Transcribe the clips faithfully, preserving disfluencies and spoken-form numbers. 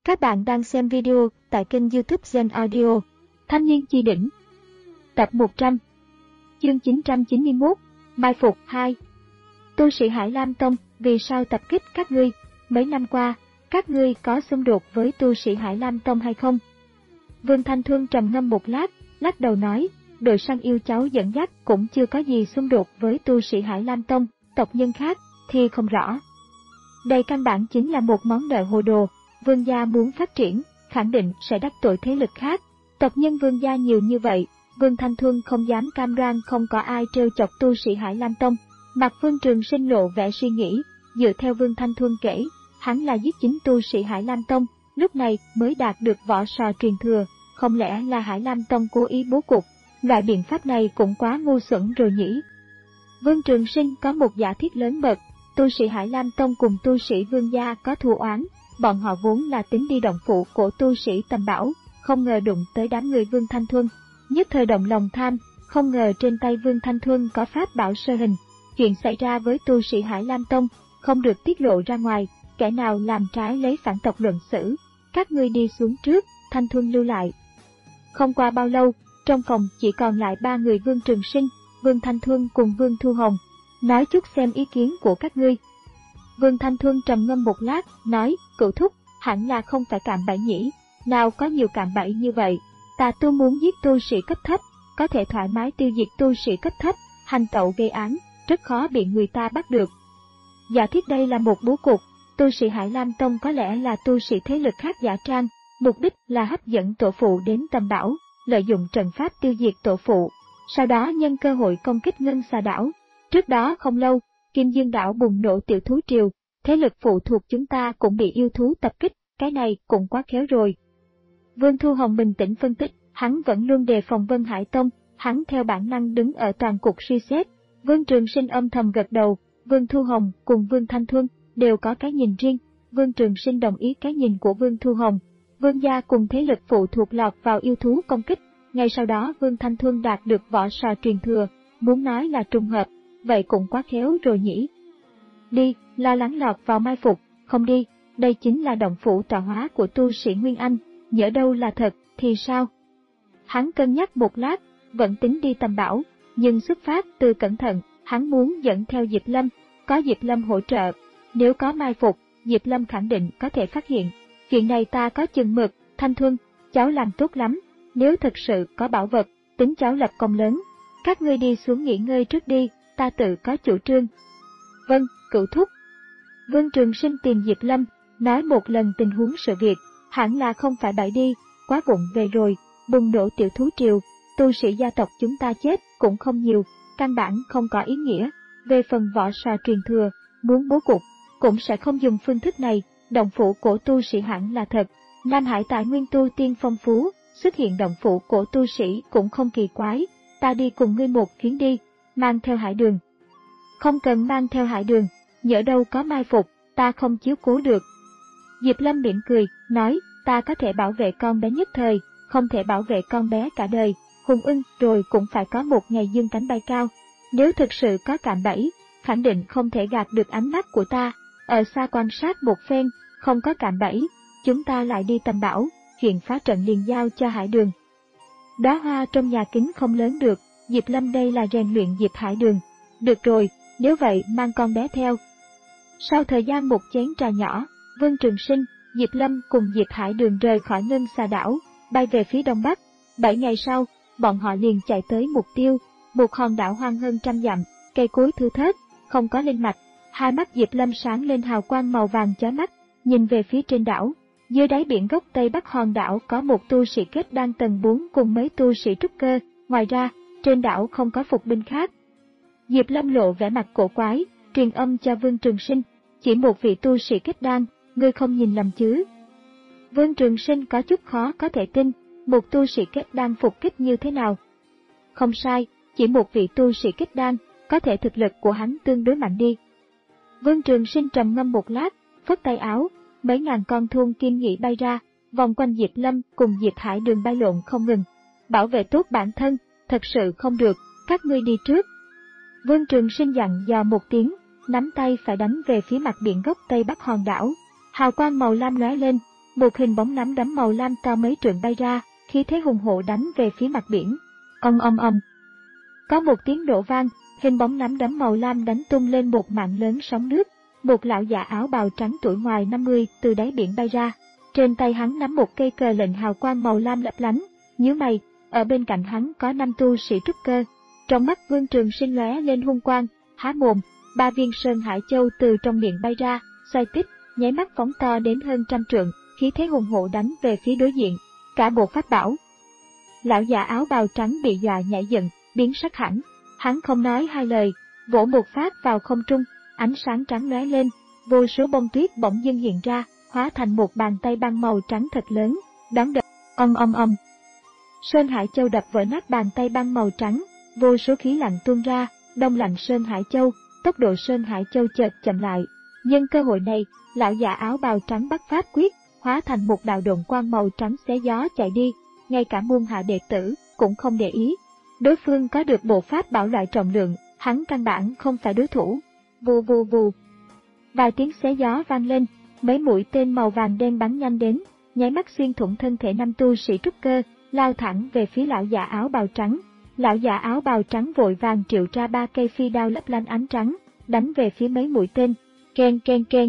Các bạn đang xem video tại kênh YouTube Gen Audio. Thanh niên chi đỉnh. Tập một trăm. Chương chín trăm chín mươi mốt. Mai phục hai. Tu sĩ Hải Lam Tông, vì sao tập kích các ngươi? Mấy năm qua, các ngươi có xung đột với tu sĩ Hải Lam Tông hay không? Vương Thanh Thuân trầm ngâm một lát, lắc đầu nói, đội săn yêu cháu dẫn dắt cũng chưa có gì xung đột với tu sĩ Hải Lam Tông, tộc nhân khác thì không rõ. Đây căn bản chính là một món nợ hồ đồ. Vương gia muốn phát triển, khẳng định sẽ đắc tội thế lực khác. Tộc nhân vương gia nhiều như vậy, Vương Thanh Thuân không dám cam đoan không có ai trêu chọc tu sĩ Hải Lam Tông. Mặt Vương Trường Sinh lộ vẻ suy nghĩ, dựa theo Vương Thanh Thuân kể, hắn là giết chính tu sĩ Hải Lam Tông, lúc này mới đạt được võ sò truyền thừa, không lẽ là Hải Lam Tông cố ý bố cục? Loại biện pháp này cũng quá ngu xuẩn rồi nhỉ. Vương Trường Sinh có một giả thiết lớn bật, tu sĩ Hải Lam Tông cùng tu sĩ Vương gia có thù oán. Bọn họ vốn là tính đi động phủ của tu sĩ Tầm Bảo, không ngờ đụng tới đám người Vương Thanh Thuân. Nhất thời động lòng tham, không ngờ trên tay Vương Thanh Thuân có pháp bảo sơ hình. Chuyện xảy ra với tu sĩ Hải Lam Tông, không được tiết lộ ra ngoài, kẻ nào làm trái lấy phản tộc luận xử. Các ngươi đi xuống trước, Thanh Thuân lưu lại. Không qua bao lâu, trong phòng chỉ còn lại ba người Vương Trường Sinh, Vương Thanh Thuân cùng Vương Thu Hồng. Nói chút xem ý kiến của các ngươi. Vương Thanh Thuân trầm ngâm một lát, nói, cửu thúc, hẳn là không phải cạm bẫy nhỉ, nào có nhiều cạm bẫy như vậy, ta tu muốn giết tu sĩ cấp thấp, có thể thoải mái tiêu diệt tu sĩ cấp thấp, hành tẩu gây án, rất khó bị người ta bắt được. Giả thiết đây là một bố cục, tu sĩ Hải Lam Tông có lẽ là tu sĩ thế lực khác giả trang, mục đích là hấp dẫn tổ phụ đến Tầm Bảo, lợi dụng trận pháp tiêu diệt tổ phụ, sau đó nhân cơ hội công kích Ngân Xà Đảo. Trước đó không lâu, Kim Dương Đảo bùng nổ tiểu thú triều, thế lực phụ thuộc chúng ta cũng bị yêu thú tập kích, cái này cũng quá khéo rồi. Vương Thu Hồng bình tĩnh phân tích, hắn vẫn luôn đề phòng Vân Hải Tông, hắn theo bản năng đứng ở toàn cục suy xét. Vương Trường Sinh âm thầm gật đầu, Vương Thu Hồng cùng Vương Thanh Thuân đều có cái nhìn riêng. Vương Trường Sinh đồng ý cái nhìn của Vương Thu Hồng. Vương gia cùng thế lực phụ thuộc lọt vào yêu thú công kích, ngay sau đó Vương Thanh Thuân đạt được võ sò truyền thừa, muốn nói là trùng hợp, vậy cũng quá khéo rồi nhỉ. Đi, lo lắng lọt vào mai phục, không đi, đây chính là động phủ tọa hóa của tu sĩ Nguyên Anh, nhỡ đâu là thật, thì sao? Hắn cân nhắc một lát, vẫn tính đi Tầm Bảo, nhưng xuất phát từ cẩn thận, hắn muốn dẫn theo Diệp Lâm, có Diệp Lâm hỗ trợ, nếu có mai phục, Diệp Lâm khẳng định có thể phát hiện. Chuyện này ta có chừng mực, Thanh Thuân, cháu làm tốt lắm, nếu thực sự có bảo vật, tính cháu lập công lớn. Các ngươi đi xuống nghỉ ngơi trước đi, ta tự có chủ trương. Vâng, cửu thúc. Vương Trường Sinh tìm Diệp Lâm, nói một lần tình huống sự việc, hẳn là không phải bậy đi, quá vụng về rồi, bùng nổ tiểu thú triều, tu sĩ gia tộc chúng ta chết cũng không nhiều, căn bản không có ý nghĩa. Về phần võ sò truyền thừa, muốn bố cục, cũng sẽ không dùng phương thức này, động phủ của tu sĩ hẳn là thật. Nam Hải tài nguyên tu tiên phong phú, xuất hiện động phủ của tu sĩ cũng không kỳ quái, ta đi cùng ngươi một chuyến đi, mang theo Hải Đường. Không cần mang theo Hải Đường, nhỡ đâu có mai phục, ta không chiếu cố được. Diệp Lâm mỉm cười, nói, ta có thể bảo vệ con bé nhất thời, không thể bảo vệ con bé cả đời, hùng ưng rồi cũng phải có một ngày dương cánh bay cao. Nếu thực sự có cạm bẫy, khẳng định không thể gạt được ánh mắt của ta, ở xa quan sát một phen, không có cạm bẫy, chúng ta lại đi Tầm Bảo, chuyện phá trận liền giao cho Hải Đường. Đóa hoa trong nhà kính không lớn được, Diệp Lâm đây là rèn luyện Diệp Hải Đường. Được rồi, nếu vậy mang con bé theo. Sau thời gian một chén trà nhỏ, Vương Trường Sinh, Diệp Lâm cùng Diệp Hải Đường rời khỏi Ngân Xà Đảo, bay về phía đông bắc. Bảy ngày sau, bọn họ liền chạy tới mục tiêu, một hòn đảo hoang hơn trăm dặm, cây cối thưa thớt, không có linh mạch. Hai mắt Diệp Lâm sáng lên hào quang màu vàng chói mắt, nhìn về phía trên đảo. Dưới đáy biển góc tây bắc hòn đảo có một tu sĩ kết đan tầng bốn cùng mấy tu sĩ trúc cơ, ngoài ra, trên đảo không có phục binh khác. Diệp Lâm lộ vẻ mặt cổ quái, truyền âm cho Vương Trường Sinh, chỉ một vị tu sĩ kết đan, ngươi không nhìn lầm chứ? Vương Trường Sinh có chút khó có thể tin, một tu sĩ kết đan phục kích như thế nào? Không sai, chỉ một vị tu sĩ kết đan, có thể thực lực của hắn tương đối mạnh đi. Vương Trường Sinh trầm ngâm một lát, phất tay áo, mấy ngàn con thun kim nhị bay ra, vòng quanh Diệp Lâm cùng Diệp Hải Đường bay lộn không ngừng. Bảo vệ tốt bản thân, thật sự không được, các ngươi đi trước. Vương Trường Sinh dặn dò một tiếng, nắm tay phải đánh về phía mặt biển góc tây bắc hòn đảo. Hào quang màu lam lóe lên, một hình bóng nắm đấm màu lam to mấy trượng bay ra, khí thế hùng hổ đánh về phía mặt biển. Ong ong ong. Có một tiếng nổ vang, hình bóng nắm đấm màu lam đánh tung lên một mảng lớn sóng nước. Một lão già áo bào trắng tuổi ngoài năm mươi từ đáy biển bay ra. Trên tay hắn nắm một cây cờ lệnh hào quang màu lam lấp lánh, nhíu mày, ở bên cạnh hắn có năm tu sĩ trúc cơ. Trong mắt Vương Trường Sinh lóe lên hung quang, há mồm, ba viên Sơn Hải Châu từ trong miệng bay ra, xoay tít, nháy mắt phóng to đến hơn trăm trượng, khí thế hùng hổ đánh về phía đối diện. Cả bộ pháp bảo. Lão già áo bào trắng bị dọa nhảy dựng, biến sắc hẳn. Hắn không nói hai lời, vỗ một phát vào không trung, ánh sáng trắng lóe lên, vô số bông tuyết bỗng dưng hiện ra, hóa thành một bàn tay băng màu trắng thật lớn, đón đỡ. Ong ong ong. Sơn Hải Châu đập vỡ nát bàn tay băng màu trắng, vô số khí lạnh tuôn ra, đông lạnh Sơn Hải Châu, tốc độ Sơn Hải Châu chợt chậm lại. Nhân cơ hội này, lão già áo bào trắng bắt pháp quyết, hóa thành một đạo độn quang màu trắng xé gió chạy đi, ngay cả môn hạ đệ tử cũng không để ý. Đối phương có được bộ pháp bảo loại trọng lượng, hắn căn bản không phải đối thủ. Vù vù vù. Vài tiếng xé gió vang lên, mấy mũi tên màu vàng đen bắn nhanh đến, nháy mắt xuyên thủng thân thể năm tu sĩ trúc cơ, lao thẳng về phía lão già áo bào trắng. Lão già áo bào trắng vội vàng triệu ra ba cây phi đao lấp lánh ánh trắng, đánh về phía mấy mũi tên. Keng keng keng.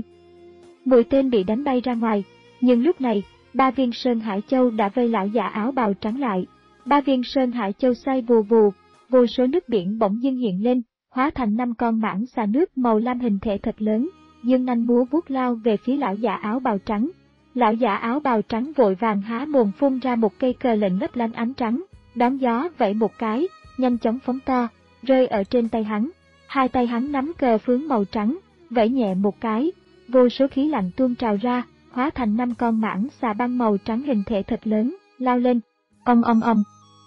Mũi tên bị đánh bay ra ngoài, nhưng lúc này, ba viên Sơn Hải Châu đã vây lão già áo bào trắng lại. Ba viên Sơn Hải Châu xoay vù vù, vô số nước biển bỗng dưng hiện lên, hóa thành năm con mãng xà nước màu lam hình thể thật lớn, dương nanh múa vuốt lao về phía lão già áo bào trắng. Lão già áo bào trắng vội vàng há mồm phun ra một cây cờ lệnh lấp lánh ánh trắng, đón gió vẫy một cái, nhanh chóng phóng to, rơi ở trên tay hắn. Hai tay hắn nắm cờ phướng màu trắng, vẫy nhẹ một cái, vô số khí lạnh tuôn trào ra, hóa thành năm con mãng xà băng màu trắng hình thể thật lớn, lao lên. Ong ong ong.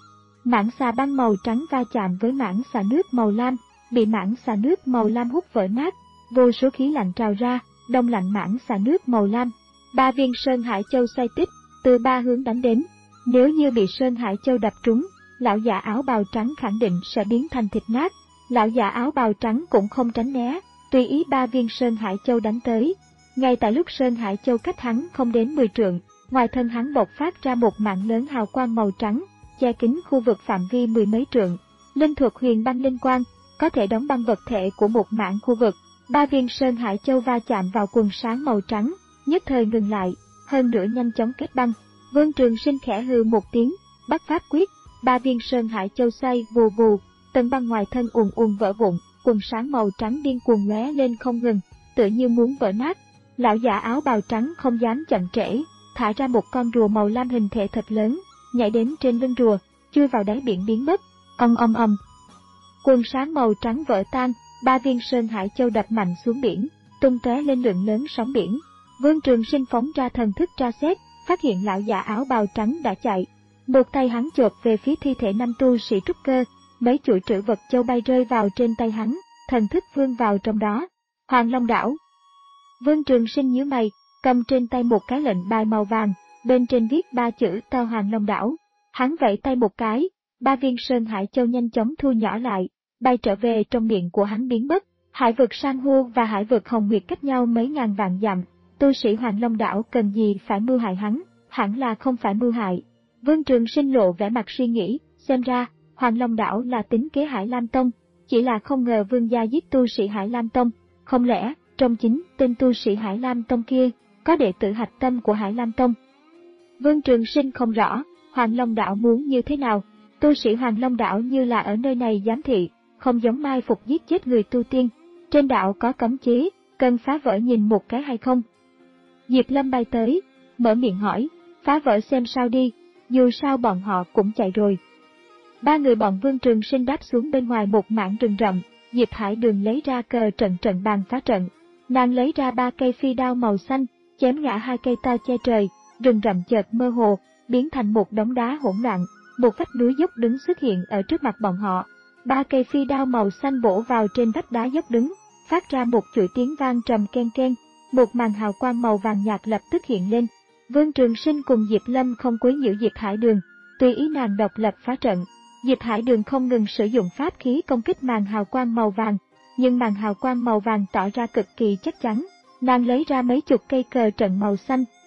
Mãng xà băng màu trắng va chạm với mãng xà nước màu lam, bị mãng xà nước màu lam hút vỡ nát, vô số khí lạnh trào ra, đông lạnh mãng xà nước màu lam. Ba viên Sơn Hải Châu xoay tít, từ ba hướng đánh đến. Nếu như bị Sơn Hải Châu đập trúng, lão già áo bào trắng khẳng định sẽ biến thành thịt nát. Lão già áo bào trắng cũng không tránh né, tùy ý ba viên Sơn Hải Châu đánh tới. Ngay tại lúc Sơn Hải Châu cách hắn không đến mười trượng, ngoài thân hắn bộc phát ra một mạng lớn hào quang màu trắng, che kín khu vực phạm vi mười mấy trượng. Linh thuật huyền băng linh quang, có thể đóng băng vật thể của một mảng khu vực. Ba viên Sơn Hải Châu va chạm vào quần sáng màu trắng, nhất thời ngừng lại, hơn nữa nhanh chóng kết băng. Vương Trường Sinh khẽ hừ một tiếng, bắt pháp quyết, ba viên Sơn Hải Châu xoay vù vù, tầng băng ngoài thân ùn ùn vỡ vụn, quần sáng màu trắng điên cuồng lóe lên không ngừng, tựa như muốn vỡ nát. Lão già áo bào trắng không dám chậm trễ, thả ra một con rùa màu lam hình thể thật lớn, nhảy đến trên lưng rùa, chui vào đáy biển biến mất. Ong ong ong. Quần sáng màu trắng vỡ tan, ba viên Sơn Hải Châu đập mạnh xuống biển, tung tóe lên lượng lớn sóng biển. Vương Trường Sinh phóng ra thần thức tra xét, phát hiện lão già áo bào trắng đã chạy. Một tay hắn chộp về phía thi thể năm tu sĩ trúc cơ, mấy chuỗi trữ vật châu bay rơi vào trên tay hắn, thần thức vươn vào trong đó. Hoàng Long Đảo. Vương Trường Sinh nhíu mày, cầm trên tay một cái lệnh bài màu vàng, bên trên viết ba chữ to Hoàng Long Đảo. Hắn vẫy tay một cái, ba viên Sơn Hải Châu nhanh chóng thu nhỏ lại, bay trở về trong miệng của hắn biến mất. Hải vực San hô và hải vực Hồng Nguyệt cách nhau mấy ngàn vạn dặm, tu sĩ Hoàng Long Đảo cần gì phải mưu hại hắn, hẳn là không phải mưu hại. Vương Trường Sinh lộ vẻ mặt suy nghĩ, xem ra, Hoàng Long Đảo là tính kế Hải Lam Tông, chỉ là không ngờ vương gia giết tu sĩ Hải Lam Tông, không lẽ, trong chính tên tu sĩ Hải Lam Tông kia, có đệ tử hạch tâm của Hải Lam Tông. Vương Trường Sinh không rõ, Hoàng Long Đảo muốn như thế nào, tu sĩ Hoàng Long Đảo như là ở nơi này giám thị, không giống mai phục giết chết người tu tiên, trên đảo có cấm chế, cần phá vỡ nhìn một cái hay không? Diệp Lâm bay tới, mở miệng hỏi, phá vỡ xem sao đi, dù sao bọn họ cũng chạy rồi. Ba người bọn Vương Trường Sinh đáp xuống bên ngoài một mảng rừng rậm, Diệp Hải Đường lấy ra cờ trận trận bàn phá trận. Nàng lấy ra ba cây phi đao màu xanh, chém ngã hai cây to che trời, rừng rậm chợt mơ hồ, biến thành một đống đá hỗn loạn, một vách núi dốc đứng xuất hiện ở trước mặt bọn họ. Ba cây phi đao màu xanh bổ vào trên vách đá dốc đứng, phát ra một chuỗi tiếng vang trầm ken ken, một màn hào quang màu vàng nhạt lập tức hiện lên. Vương Trường Sinh cùng Diệp Lâm không quấy nhiễu Diệp Hải Đường, tùy ý nàng độc lập phá trận. Diệp Hải Đường không ngừng sử dụng pháp khí công kích màn hào quang màu vàng, nhưng màn hào quang màu vàng tỏ ra cực kỳ chắc chắn. Nàng lấy ra mấy chục cây cờ trận màu xanh,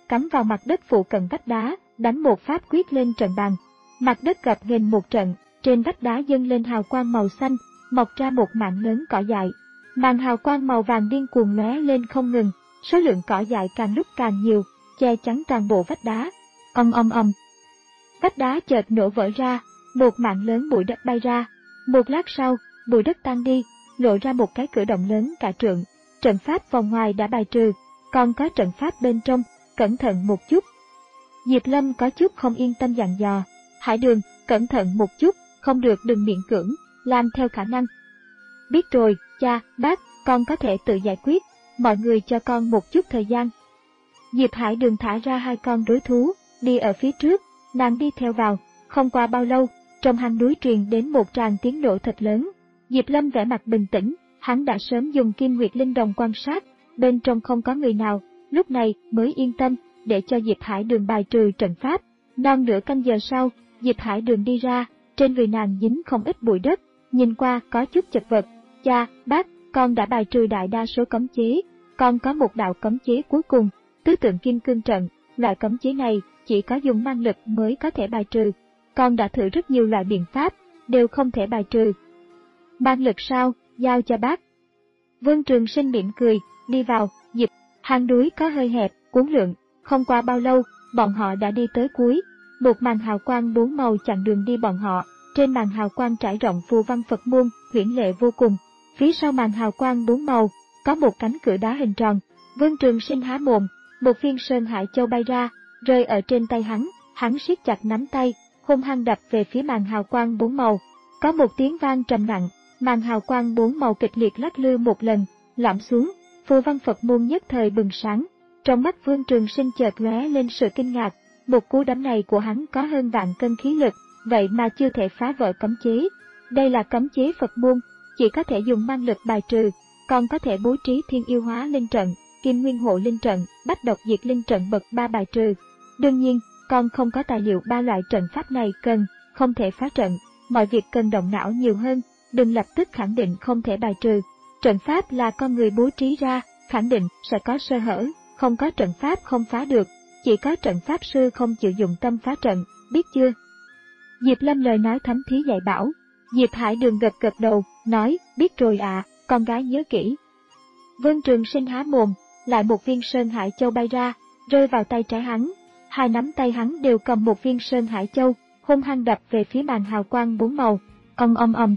cắm vào mặt đất phụ cận vách đá, đánh một pháp quyết lên trận bàn. Mặt đất gập ghềnh một trận, trên vách đá dâng lên hào quang màu xanh, mọc ra một mảng lớn cỏ dại. Màn hào quang màu vàng điên cuồng lóe lên không ngừng, số lượng cỏ dại càng lúc càng nhiều, che chắn toàn bộ vách đá. Ầm ầm ầm. Vách đá chợt nổ vỡ ra, một mảng lớn bụi đất bay ra. Một lát sau, bụi đất tan đi, lộ ra một cái cửa động lớn cả trượng. Trận pháp vòng ngoài đã bài trừ, còn có trận pháp bên trong, cẩn thận một chút. Diệp Lâm có chút không yên tâm dặn dò, Hải Đường, cẩn thận một chút, không được đừng miễn cưỡng, làm theo khả năng. Biết rồi, cha, bác, con có thể tự giải quyết, mọi người cho con một chút thời gian. Diệp Hải Đường thả ra hai con đối thú, đi ở phía trước, nàng đi theo vào, không qua bao lâu, trong hang núi truyền đến một tràng tiếng nổ thật lớn. Diệp Lâm vẻ mặt bình tĩnh, hắn đã sớm dùng Kim Nguyệt Linh Đồng quan sát, bên trong không có người nào, lúc này mới yên tâm, để cho Diệp Hải Đường bài trừ trận pháp. Non nửa canh giờ sau, Diệp Hải Đường đi ra, trên người nàng dính không ít bụi đất, nhìn qua có chút chật vật. Cha, bác, con đã bài trừ đại đa số cấm chế, con có một đạo cấm chế cuối cùng, tứ tượng kim cương trận. Loại cấm chế này chỉ có dùng năng lực mới có thể bài trừ. Con đã thử rất nhiều loại biện pháp, đều không thể bài trừ. Năng lực sao, giao cho bác. Vương Trường Sinh mỉm cười, đi vào. Diệp, hang núi có hơi hẹp, cuốn lượng, không qua bao lâu, bọn họ đã đi tới cuối. Một màn hào quang bốn màu chặn đường đi bọn họ, trên màn hào quang trải rộng phù văn Phật môn, huyễn lệ vô cùng. Phía sau màn hào quang bốn màu, có một cánh cửa đá hình tròn. Vương Trường Sinh há mồm, một viên sơn hải châu bay ra, rơi ở trên tay hắn, hắn siết chặt nắm tay, hung hăng đập về phía màn hào quang bốn màu. Có một tiếng vang trầm nặng, màn hào quang bốn màu kịch liệt lắc lư một lần, lõm xuống, phù văn Phật môn nhất thời bừng sáng. Trong mắt Vương Trường Sinh chợt lóe lên sự kinh ngạc, một cú đấm này của hắn có hơn vạn cân khí lực, vậy mà chưa thể phá vỡ cấm chế. Đây là cấm chế Phật môn, chỉ có thể dùng năng lực bài trừ, còn có thể bố trí thiên yêu hóa linh trận, kim nguyên hộ linh trận, bách độc diệt linh trận bậc ba bài trừ. Đương nhiên, con không có tài liệu ba loại trận pháp này cần, không thể phá trận, mọi việc cần động não nhiều hơn, đừng lập tức khẳng định không thể bài trừ. Trận pháp là con người bố trí ra, khẳng định sẽ có sơ hở, không có trận pháp không phá được, chỉ có trận pháp sư không chịu dụng tâm phá trận, biết chưa? Diệp Lâm lời nói thấm thía dạy bảo. Diệp Hải Đường gật gật đầu, nói, biết rồi ạ, à, con gái nhớ kỹ. Vương Trường Sinh há mồm, lại một viên sơn hải châu bay ra, rơi vào tay trái hắn. Hai nắm tay hắn đều cầm một viên sơn hải châu, hung hăng đập về phía màn hào quang bốn màu. Ầm ầm ầm.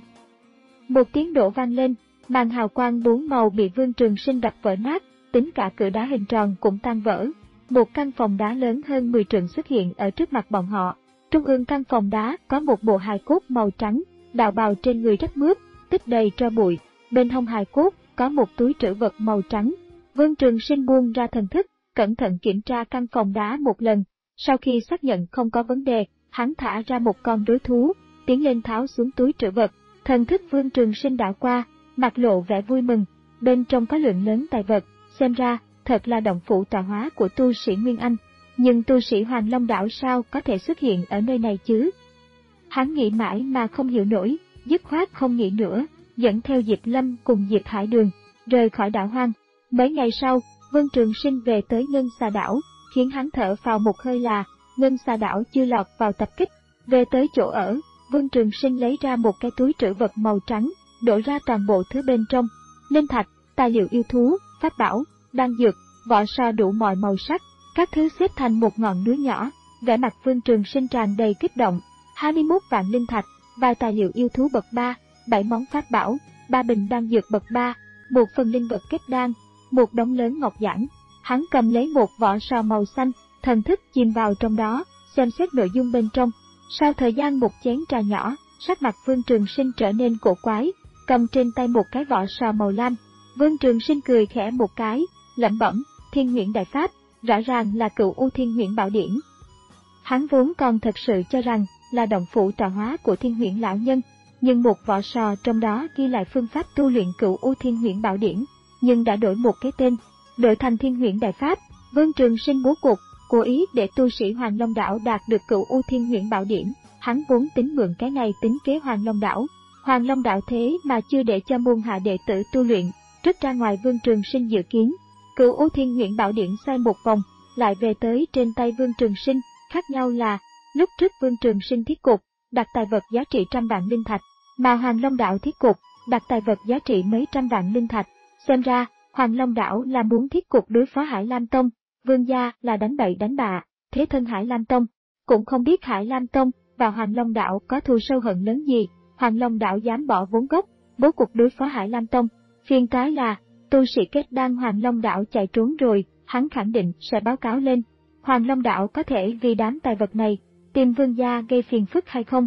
Một tiếng nổ vang lên, màn hào quang bốn màu bị Vương Trường Sinh đập vỡ nát, tính cả cửa đá hình tròn cũng tan vỡ. Một căn phòng đá lớn hơn mười trượng xuất hiện ở trước mặt bọn họ. Trung ương căn phòng đá có một bộ hài cốt màu trắng, đạo bào trên người rất mướt, tích đầy tro bụi. Bên hông hài cốt có một túi trữ vật màu trắng. Vương Trường Sinh buông ra thần thức, cẩn thận kiểm tra căn phòng đá một lần. Sau khi xác nhận không có vấn đề, hắn thả ra một con đối thú, tiến lên tháo xuống túi trữ vật. Thần thức Vương Trường Sinh đảo qua, mặt lộ vẻ vui mừng. Bên trong có lượng lớn tài vật, xem ra thật là động phủ tọa hóa của tu sĩ Nguyên Anh. Nhưng tu sĩ Hoàng Long Đảo sao có thể xuất hiện ở nơi này chứ? Hắn nghĩ mãi mà không hiểu nổi, dứt khoát không nghĩ nữa, dẫn theo Diệp Lâm cùng Diệp Hải Đường, rời khỏi đảo hoang. Mấy ngày sau, Vương Trường Sinh về tới Ngân Xà Đảo, khiến hắn thở phào một hơi là, Ngân Xà Đảo chưa lọt vào tập kích. Về tới chỗ ở, Vương Trường Sinh lấy ra một cái túi trữ vật màu trắng, đổ ra toàn bộ thứ bên trong, linh thạch, tài liệu yêu thú, pháp bảo, đan dược, vỏ sò đủ mọi màu sắc, các thứ xếp thành một ngọn núi nhỏ. Vẻ mặt Vương Trường Sinh tràn đầy kích động. hai mươi mốt vạn linh thạch, vài tài liệu yêu thú bậc ba, bảy món pháp bảo, ba bình đan dược bậc ba, một phần linh vật kết đan, một đống lớn ngọc giản. Hắn cầm lấy một vỏ sò màu xanh, thần thức chìm vào trong đó, xem xét nội dung bên trong. Sau thời gian một chén trà nhỏ, sắc mặt Vương Trường Sinh trở nên cổ quái, cầm trên tay một cái vỏ sò màu lam. Vương Trường Sinh cười khẽ một cái, lẩm bẩm, Thiên Huyễn Đại Pháp, rõ ràng là Cửu U Thiên Huyễn Bảo Điển. Hắn vốn còn thật sự cho rằng là động phủ tọa hóa của Thiên Huyễn lão nhân, nhưng một vỏ sò trong đó ghi lại phương pháp tu luyện Cửu U Thiên Huyễn Bảo Điển, nhưng đã đổi một cái tên, đổi thành Thiên Huyễn Đại Pháp. Vương Trường Sinh bố cục, cố ý để tu sĩ Hoàng Long Đảo đạt được Cửu U Thiên Huyễn Bảo Điển. Hắn vốn tính mượn cái này tính kế Hoàng Long Đảo. Hoàng Long Đảo thế mà chưa để cho môn hạ đệ tử tu luyện, rất ra ngoài Vương Trường Sinh dự kiến. Cửu U Thiên Huyễn Bảo Điển xoay một vòng, lại về tới trên tay Vương Trường Sinh, khác nhau là, lúc trước Vương Trường Sinh thiết cục, đặt tài vật giá trị trăm vạn linh thạch, mà Hoàng Long Đảo thiết cục, đặt tài vật giá trị mấy trăm vạn linh thạch. Xem ra, Hoàng Long Đảo là muốn thiết cục đối phó Hải Lam Tông, Vương gia là đánh bậy đánh bạ, thế thân Hải Lam Tông. Cũng không biết Hải Lam Tông và Hoàng Long Đảo có thù sâu hận lớn gì, Hoàng Long Đảo dám bỏ vốn gốc, bố cục đối phó Hải Lam Tông. Phiền toái là, tu sĩ kết đan Hoàng Long Đảo chạy trốn rồi, hắn khẳng định sẽ báo cáo lên. Hoàng Long Đảo có thể vì đám tài vật này, tìm Vương gia gây phiền phức hay không?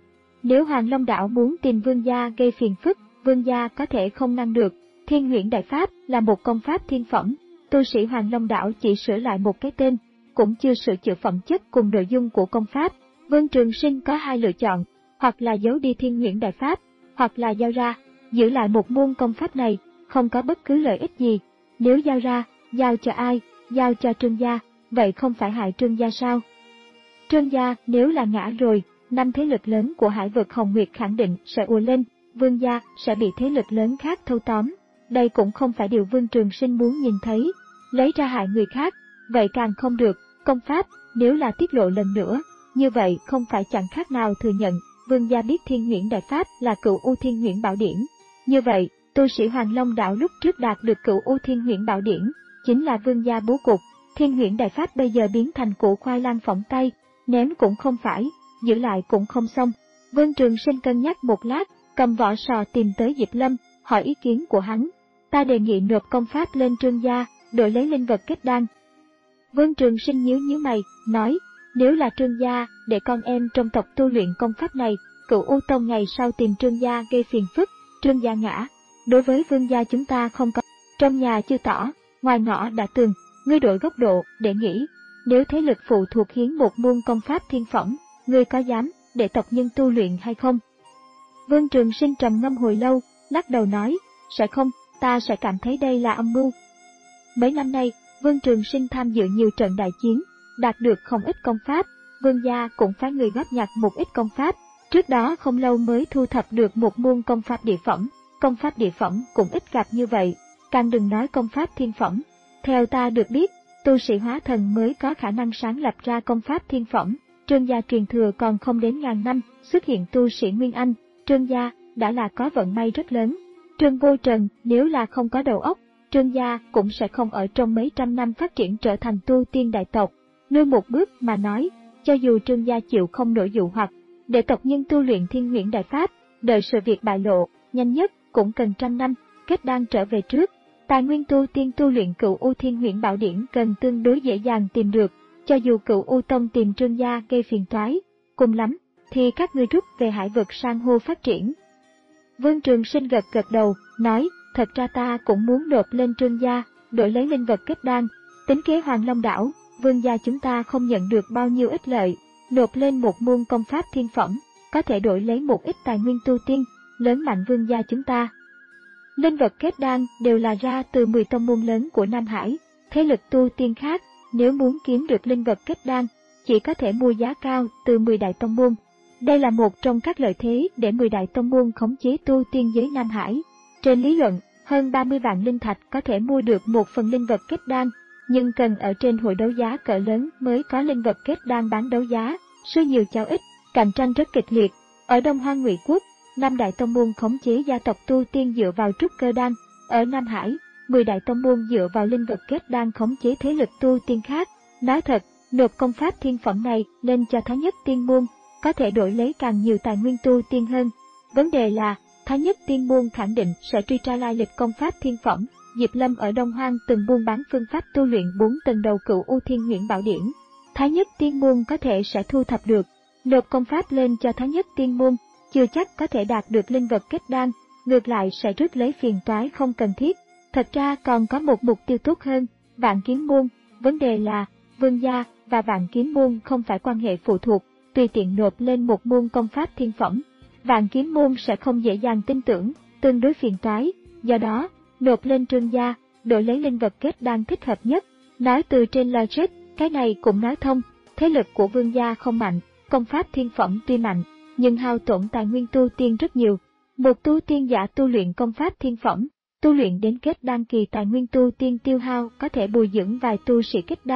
Nếu Hoàng Long Đảo muốn tìm Vương gia gây phiền phức, Vương gia có thể không ngăn được. Thiên Huyễn Đại Pháp là một công pháp thiên phẩm, tu sĩ Hoàng Long Đảo chỉ sửa lại một cái tên, cũng chưa sửa chữa phẩm chất cùng nội dung của công pháp. Vương Trường Sinh có hai lựa chọn, hoặc là giấu đi Thiên Huyễn Đại Pháp, hoặc là giao ra, giữ lại một môn công pháp này, không có bất cứ lợi ích gì. Nếu giao ra, giao cho ai? Giao cho Trương gia, vậy không phải hại Trương gia sao? Trương gia nếu là ngã rồi, năm thế lực lớn của Hải vực Hồng Nguyệt khẳng định sẽ ùa lên, Vương gia sẽ bị thế lực lớn khác thâu tóm. Đây cũng không phải điều Vương Trường Sinh muốn nhìn thấy, lấy ra hại người khác, vậy càng không được. Công pháp, nếu là tiết lộ lần nữa, như vậy không phải chẳng khác nào thừa nhận, Vương gia biết Thiên Huyễn Đại Pháp là Cửu U Thiên Huyễn Bảo Điển. Như vậy, tu sĩ Hoàng Long Đảo lúc trước đạt được Cửu U Thiên Huyễn Bảo Điển, chính là Vương gia bố cục. Thiên Huyễn Đại Pháp bây giờ biến thành củ khoai lang phỏng tay, ném cũng không phải, giữ lại cũng không xong. Vương Trường Sinh cân nhắc một lát, cầm vỏ sò tìm tới Diệp Lâm, hỏi ý kiến của hắn. Ta đề nghị nộp công pháp lên Trương gia, đổi lấy linh vật kết đan. Vương Trường Sinh nhíu nhíu mày, nói, nếu là Trương gia, để con em trong tộc tu luyện công pháp này, Cửu U Tông ngày sau tìm Trương gia gây phiền phức, Trương gia ngã. Đối với Vương gia chúng ta không có, trong nhà chưa tỏ, ngoài ngõ đã tường, ngươi đổi góc độ để nghĩ, nếu thế lực phụ thuộc hiến một môn công pháp thiên phẩm, ngươi có dám để tộc nhân tu luyện hay không? Vương Trường Sinh trầm ngâm hồi lâu, lắc đầu nói, sẽ không, ta sẽ cảm thấy đây là âm mưu. Mấy năm nay, Vương Trường Sinh tham dự nhiều trận đại chiến, đạt được không ít công pháp, Vương gia cũng phái người góp nhặt một ít công pháp, trước đó không lâu mới thu thập được một môn công pháp địa phẩm, công pháp địa phẩm cũng ít gặp như vậy, càng đừng nói công pháp thiên phẩm. Theo ta được biết, tu sĩ hóa thần mới có khả năng sáng lập ra công pháp thiên phẩm, Trương gia truyền thừa còn không đến ngàn năm, xuất hiện tu sĩ Nguyên Anh, Trương gia đã là có vận may rất lớn. Trương Vô Trần nếu là không có đầu óc, Trương gia cũng sẽ không ở trong mấy trăm năm phát triển trở thành tu tiên đại tộc. Lui một bước mà nói, cho dù Trương gia chịu không nổi dụ hoặc, để tộc nhân tu luyện Thiên Huyễn Đại Pháp, đợi sự việc bại lộ, nhanh nhất cũng cần trăm năm, kết đan trở về trước. Tài nguyên tu tiên tu luyện Cửu U Thiên Huyễn Bảo Điển cần tương đối dễ dàng tìm được, cho dù Cửu U Tông tìm Trương gia gây phiền toái, cùng lắm thì các ngươi rút về Hải vực san hô phát triển. Vương Trường Sinh gật gật đầu, nói, thật ra ta cũng muốn nộp lên Trương gia, đổi lấy linh vật kết đan, tính kế Hoàng Long Đảo, Vương gia chúng ta không nhận được bao nhiêu ích lợi, nộp lên một môn công pháp thiên phẩm, có thể đổi lấy một ít tài nguyên tu tiên, lớn mạnh Vương gia chúng ta. Linh vật kết đan đều là ra từ mười tông môn lớn của Nam Hải, thế lực tu tiên khác, nếu muốn kiếm được linh vật kết đan, chỉ có thể mua giá cao từ mười đại tông môn. Đây là một trong các lợi thế để mười đại tông môn khống chế tu tiên giới Nam Hải. Trên lý luận, hơn ba mươi vạn linh thạch có thể mua được một phần linh vật kết đan, nhưng cần ở trên hội đấu giá cỡ lớn mới có linh vật kết đan bán đấu giá, số nhiều cháo ít, cạnh tranh rất kịch liệt. Ở Đông Hoang Ngụy Quốc, năm đại tông môn khống chế gia tộc tu tiên dựa vào trúc cơ đan, ở Nam Hải, mười đại tông môn dựa vào linh vật kết đan khống chế thế lực tu tiên khác. Nói thật, nộp công pháp thiên phẩm này lên cho Thái Nhất Tiên môn, có thể đổi lấy càng nhiều tài nguyên tu tiên hơn. Vấn đề là, Thái Nhất Tiên môn khẳng định sẽ truy tra lai lịch công pháp thiên phẩm. Diệp Lâm ở Đông Hoang từng buôn bán phương pháp tu luyện bốn tầng đầu Cửu U Thiên Huyễn Bảo Điển, Thái Nhất Tiên môn có thể sẽ thu thập được. Nộp công pháp lên cho Thái Nhất Tiên môn, chưa chắc có thể đạt được linh vật kết đan, ngược lại sẽ rước lấy phiền toái không cần thiết. Thật ra còn có một mục tiêu tốt hơn, Vạn Kiếm môn. Vấn đề là, Vương gia và Vạn Kiếm môn không phải quan hệ phụ thuộc, tùy tiện nộp lên một môn công pháp thiên phẩm, Vạn Kiếm môn sẽ không dễ dàng tin tưởng, tương đối phiền toái. Do đó, nộp lên Trương gia, đổi lấy linh vật kết đan thích hợp nhất. Nói từ trên logic, cái này cũng nói thông, thế lực của Vương gia không mạnh, công pháp thiên phẩm tuy mạnh, nhưng hao tổn tài nguyên tu tiên rất nhiều. Một tu tiên giả tu luyện công pháp thiên phẩm, tu luyện đến kết đan kỳ tài nguyên tu tiên tiêu hao có thể bồi dưỡng vài tu sĩ kết đan,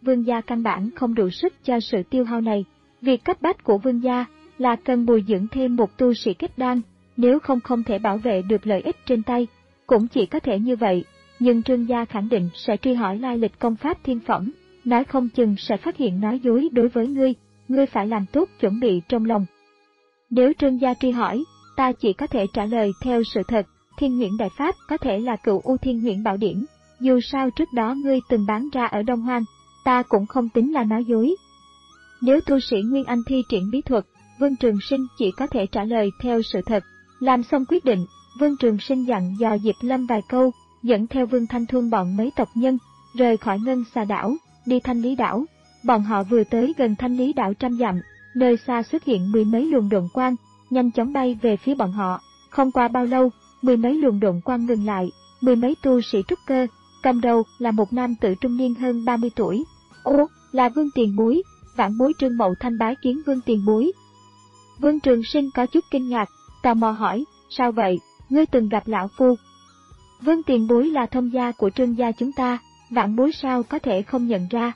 vương gia căn bản không đủ sức cho sự tiêu hao này. Việc cấp bách của vương gia là cần bồi dưỡng thêm một tu sĩ kết đan, nếu không không thể bảo vệ được lợi ích trên tay. Cũng chỉ có thể như vậy, nhưng Trương gia khẳng định sẽ truy hỏi lai lịch công pháp thiên phẩm, nói không chừng sẽ phát hiện nói dối đối với ngươi, ngươi phải làm tốt chuẩn bị trong lòng. Nếu Trương gia truy hỏi, ta chỉ có thể trả lời theo sự thật, Thiên Huyễn Đại Pháp có thể là Cựu U Thiên Huyễn Bảo Điển, dù sao trước đó ngươi từng bán ra ở Đông Hoang, ta cũng không tính là nói dối. Nếu tu sĩ Nguyên Anh thi triển bí thuật, Vương Trường Sinh chỉ có thể trả lời theo sự thật. Làm xong quyết định, Vương Trường Sinh dặn dò Diệp Lâm vài câu, dẫn theo Vương Thanh Thuân bọn mấy tộc nhân, rời khỏi Ngân Xà Đảo, đi Thanh Lý Đảo. Bọn họ vừa tới gần Thanh Lý Đảo trăm dặm, nơi xa xuất hiện mười mấy luồng độn quang, nhanh chóng bay về phía bọn họ. Không qua bao lâu, mười mấy luồng độn quang ngừng lại, mười mấy tu sĩ trúc cơ, cầm đầu là một nam tử trung niên hơn ba mươi tuổi. Ô, là Vương Tiền Bối. Vãn Bối Trương Mậu Thanh bái kiến Vương Tiền Bối. Vương Trường Sinh có chút kinh ngạc, tò mò hỏi, sao vậy, ngươi từng gặp lão phu? Vương Tiền Bối là thông gia của Trương gia chúng ta, Vãn Bối sao có thể không nhận ra?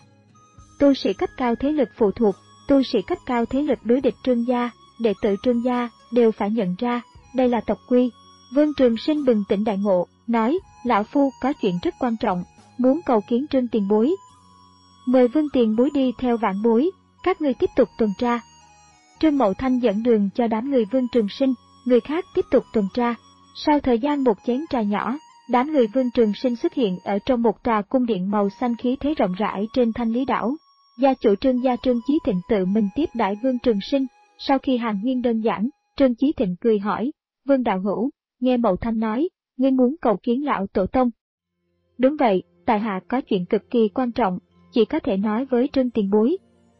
Tu sĩ cấp cao thế lực phụ thuộc, tu sĩ cấp cao thế lực đối địch Trương gia, đệ tử Trương gia đều phải nhận ra, đây là tộc quy. Vương Trường Sinh bừng tỉnh đại ngộ, nói, lão phu có chuyện rất quan trọng, muốn cầu kiến Trương Tiền Bối. Mời Vương Tiền Bối đi theo Vãn Bối, các người tiếp tục tuần tra. Trương Mậu Thanh dẫn đường cho đám người Vương Trường Sinh, người khác tiếp tục tuần tra. Sau thời gian một chén trà nhỏ, đám người Vương Trường Sinh xuất hiện ở trong một tòa cung điện màu xanh khí thế rộng rãi trên Thanh Lý Đảo. Gia chủ Trương gia Trương Chí Thịnh tự mình tiếp đãi Vương Trường Sinh. Sau khi hàng huyên đơn giản, Trương Chí Thịnh cười hỏi, Vương đạo hữu, nghe Mậu Thanh nói, ngươi muốn cầu kiến lão tổ tông. Đúng vậy, tại hạ có chuyện cực kỳ quan trọng, chỉ có thể nói với Trương Tiền Bối.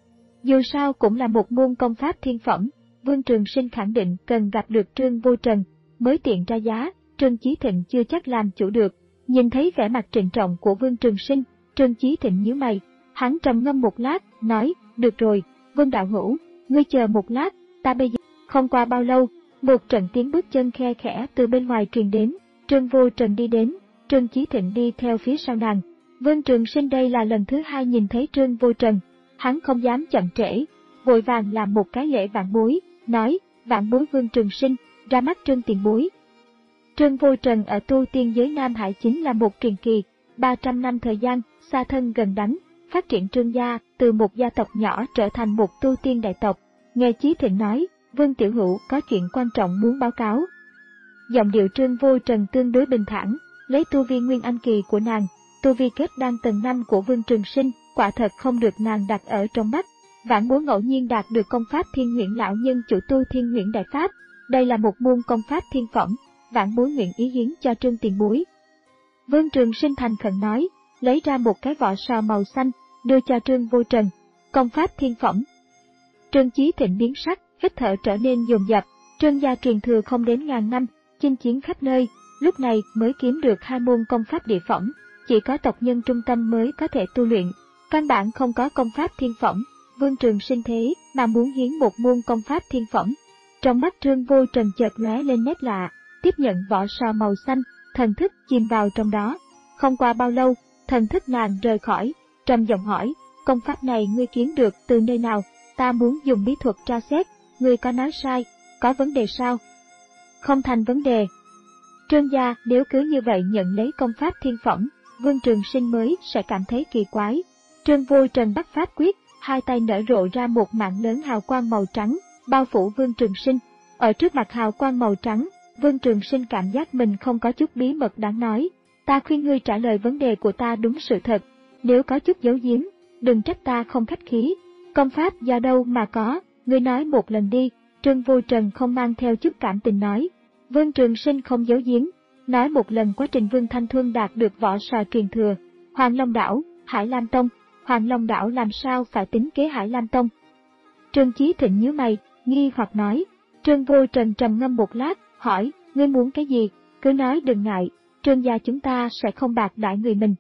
Dù sao cũng là một môn công pháp thiên phẩm, Vương Trường Sinh khẳng định cần gặp được Trương Vô Trần, mới tiện ra giá. Trương Chí Thịnh chưa chắc làm chủ được. Nhìn thấy vẻ mặt trịnh trọng của Vương Trường Sinh, Trương Chí Thịnh nhíu mày, hắn trầm ngâm một lát, nói, được rồi, Vương đạo hữu, ngươi chờ một lát, ta bây giờ. Không qua bao lâu, một trận tiếng bước chân khe khẽ từ bên ngoài truyền đến, Trương Vô Trần đi đến, Trương Chí Thịnh đi theo phía sau nàng. Vương Trường Sinh đây là lần thứ hai nhìn thấy Trương Vô Trần, hắn không dám chậm trễ, vội vàng làm một cái lễ Vãn Bối, nói, Vãn Bối Vương Trường Sinh, ra mắt Trương Tiền Bối. Trương Vô Trần ở tu tiên giới Nam Hải chính là một truyền kỳ, ba trăm năm thời gian, xa thân gần đánh, phát triển Trương gia từ một gia tộc nhỏ trở thành một tu tiên đại tộc. Nghe Chí Thịnh nói, Vương tiểu hữu có chuyện quan trọng muốn báo cáo. Giọng điệu Trương Vô Trần tương đối bình thản, lấy tu vi Nguyên Anh kỳ của nàng, tu vi kết đan tầng năm của Vương Trường Sinh, quả thật không được nàng đặt ở trong mắt. Vãn Bối ngẫu nhiên đạt được công pháp Thiên Huyễn lão nhân chủ tu Thiên Huyễn Đại Pháp, đây là một môn công pháp thiên phẩm, Vãn Bối nguyện ý hiến cho Trương Tiền Bối. Vương Trường Sinh thành khẩn nói, lấy ra một cái vỏ sò màu xanh, đưa cho Trương Vô Trần. Công pháp thiên phẩm. Trương Chí Thịnh biến sắc, hít thở trở nên dồn dập. Trương gia truyền thừa không đến ngàn năm, chinh chiến khắp nơi, lúc này mới kiếm được hai môn công pháp địa phẩm, chỉ có tộc nhân trung tâm mới có thể tu luyện, căn bản không có công pháp thiên phẩm. Vương Trường Sinh thế mà muốn hiến một môn công pháp thiên phẩm. Trong mắt Trương Vô Trần chợt lóe lên nét lạ, tiếp nhận vỏ sò màu xanh, thần thức chìm vào trong đó. Không qua bao lâu, thần thức nàng rời khỏi, trầm giọng hỏi, công pháp này ngươi kiếm được từ nơi nào? Ta muốn dùng bí thuật tra xét, ngươi có nói sai, có vấn đề sao? Không thành vấn đề. Trương gia nếu cứ như vậy nhận lấy công pháp thiên phẩm, Vương Trường Sinh mới sẽ cảm thấy kỳ quái. Trương Vô Trần bắt pháp quyết, hai tay nở rộ ra một mạng lớn hào quang màu trắng, bao phủ Vương Trường Sinh. Ở trước mặt hào quang màu trắng, Vương Trường Sinh cảm giác mình không có chút bí mật đáng nói. Ta khuyên ngươi trả lời vấn đề của ta đúng sự thật, nếu có chút giấu giếm, đừng trách ta không khách khí. Công pháp do đâu mà có, ngươi nói một lần đi. Trương Vô Trần không mang theo chút cảm tình nói. Vương Trường Sinh không giấu giếm, nói một lần quá trình Vương Thanh Thuân đạt được vỏ sò truyền thừa. Hoàng Long Đảo, Hải Lam Tông. Hoàng Long Đảo làm sao phải tính kế Hải Lam Tông? Trương Chí Thịnh nhíu mày, nghi hoặc nói. Trương Vô Trần trầm ngâm một lát, hỏi, ngươi muốn cái gì? Cứ nói đừng ngại, Trương gia chúng ta sẽ không bạc đãi người mình.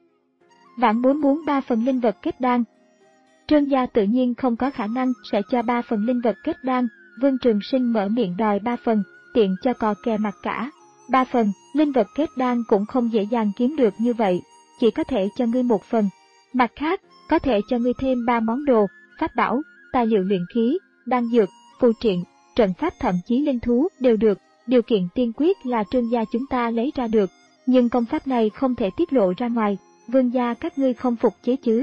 Vãn Bối muốn ba phần linh vật kết đan. Trương gia tự nhiên không có khả năng sẽ cho ba phần linh vật kết đan. Vương Trường Sinh mở miệng đòi ba phần, tiện cho cò kè mặt cả. Ba phần, linh vật kết đan cũng không dễ dàng kiếm được như vậy, chỉ có thể cho ngươi một phần. Mặt khác, có thể cho ngươi thêm ba món đồ, pháp bảo, tài liệu luyện khí, đan dược, phù triện, trận pháp thậm chí linh thú đều được, điều kiện tiên quyết là Trương gia chúng ta lấy ra được, nhưng công pháp này không thể tiết lộ ra ngoài, Vương gia các ngươi không phục chế chứ?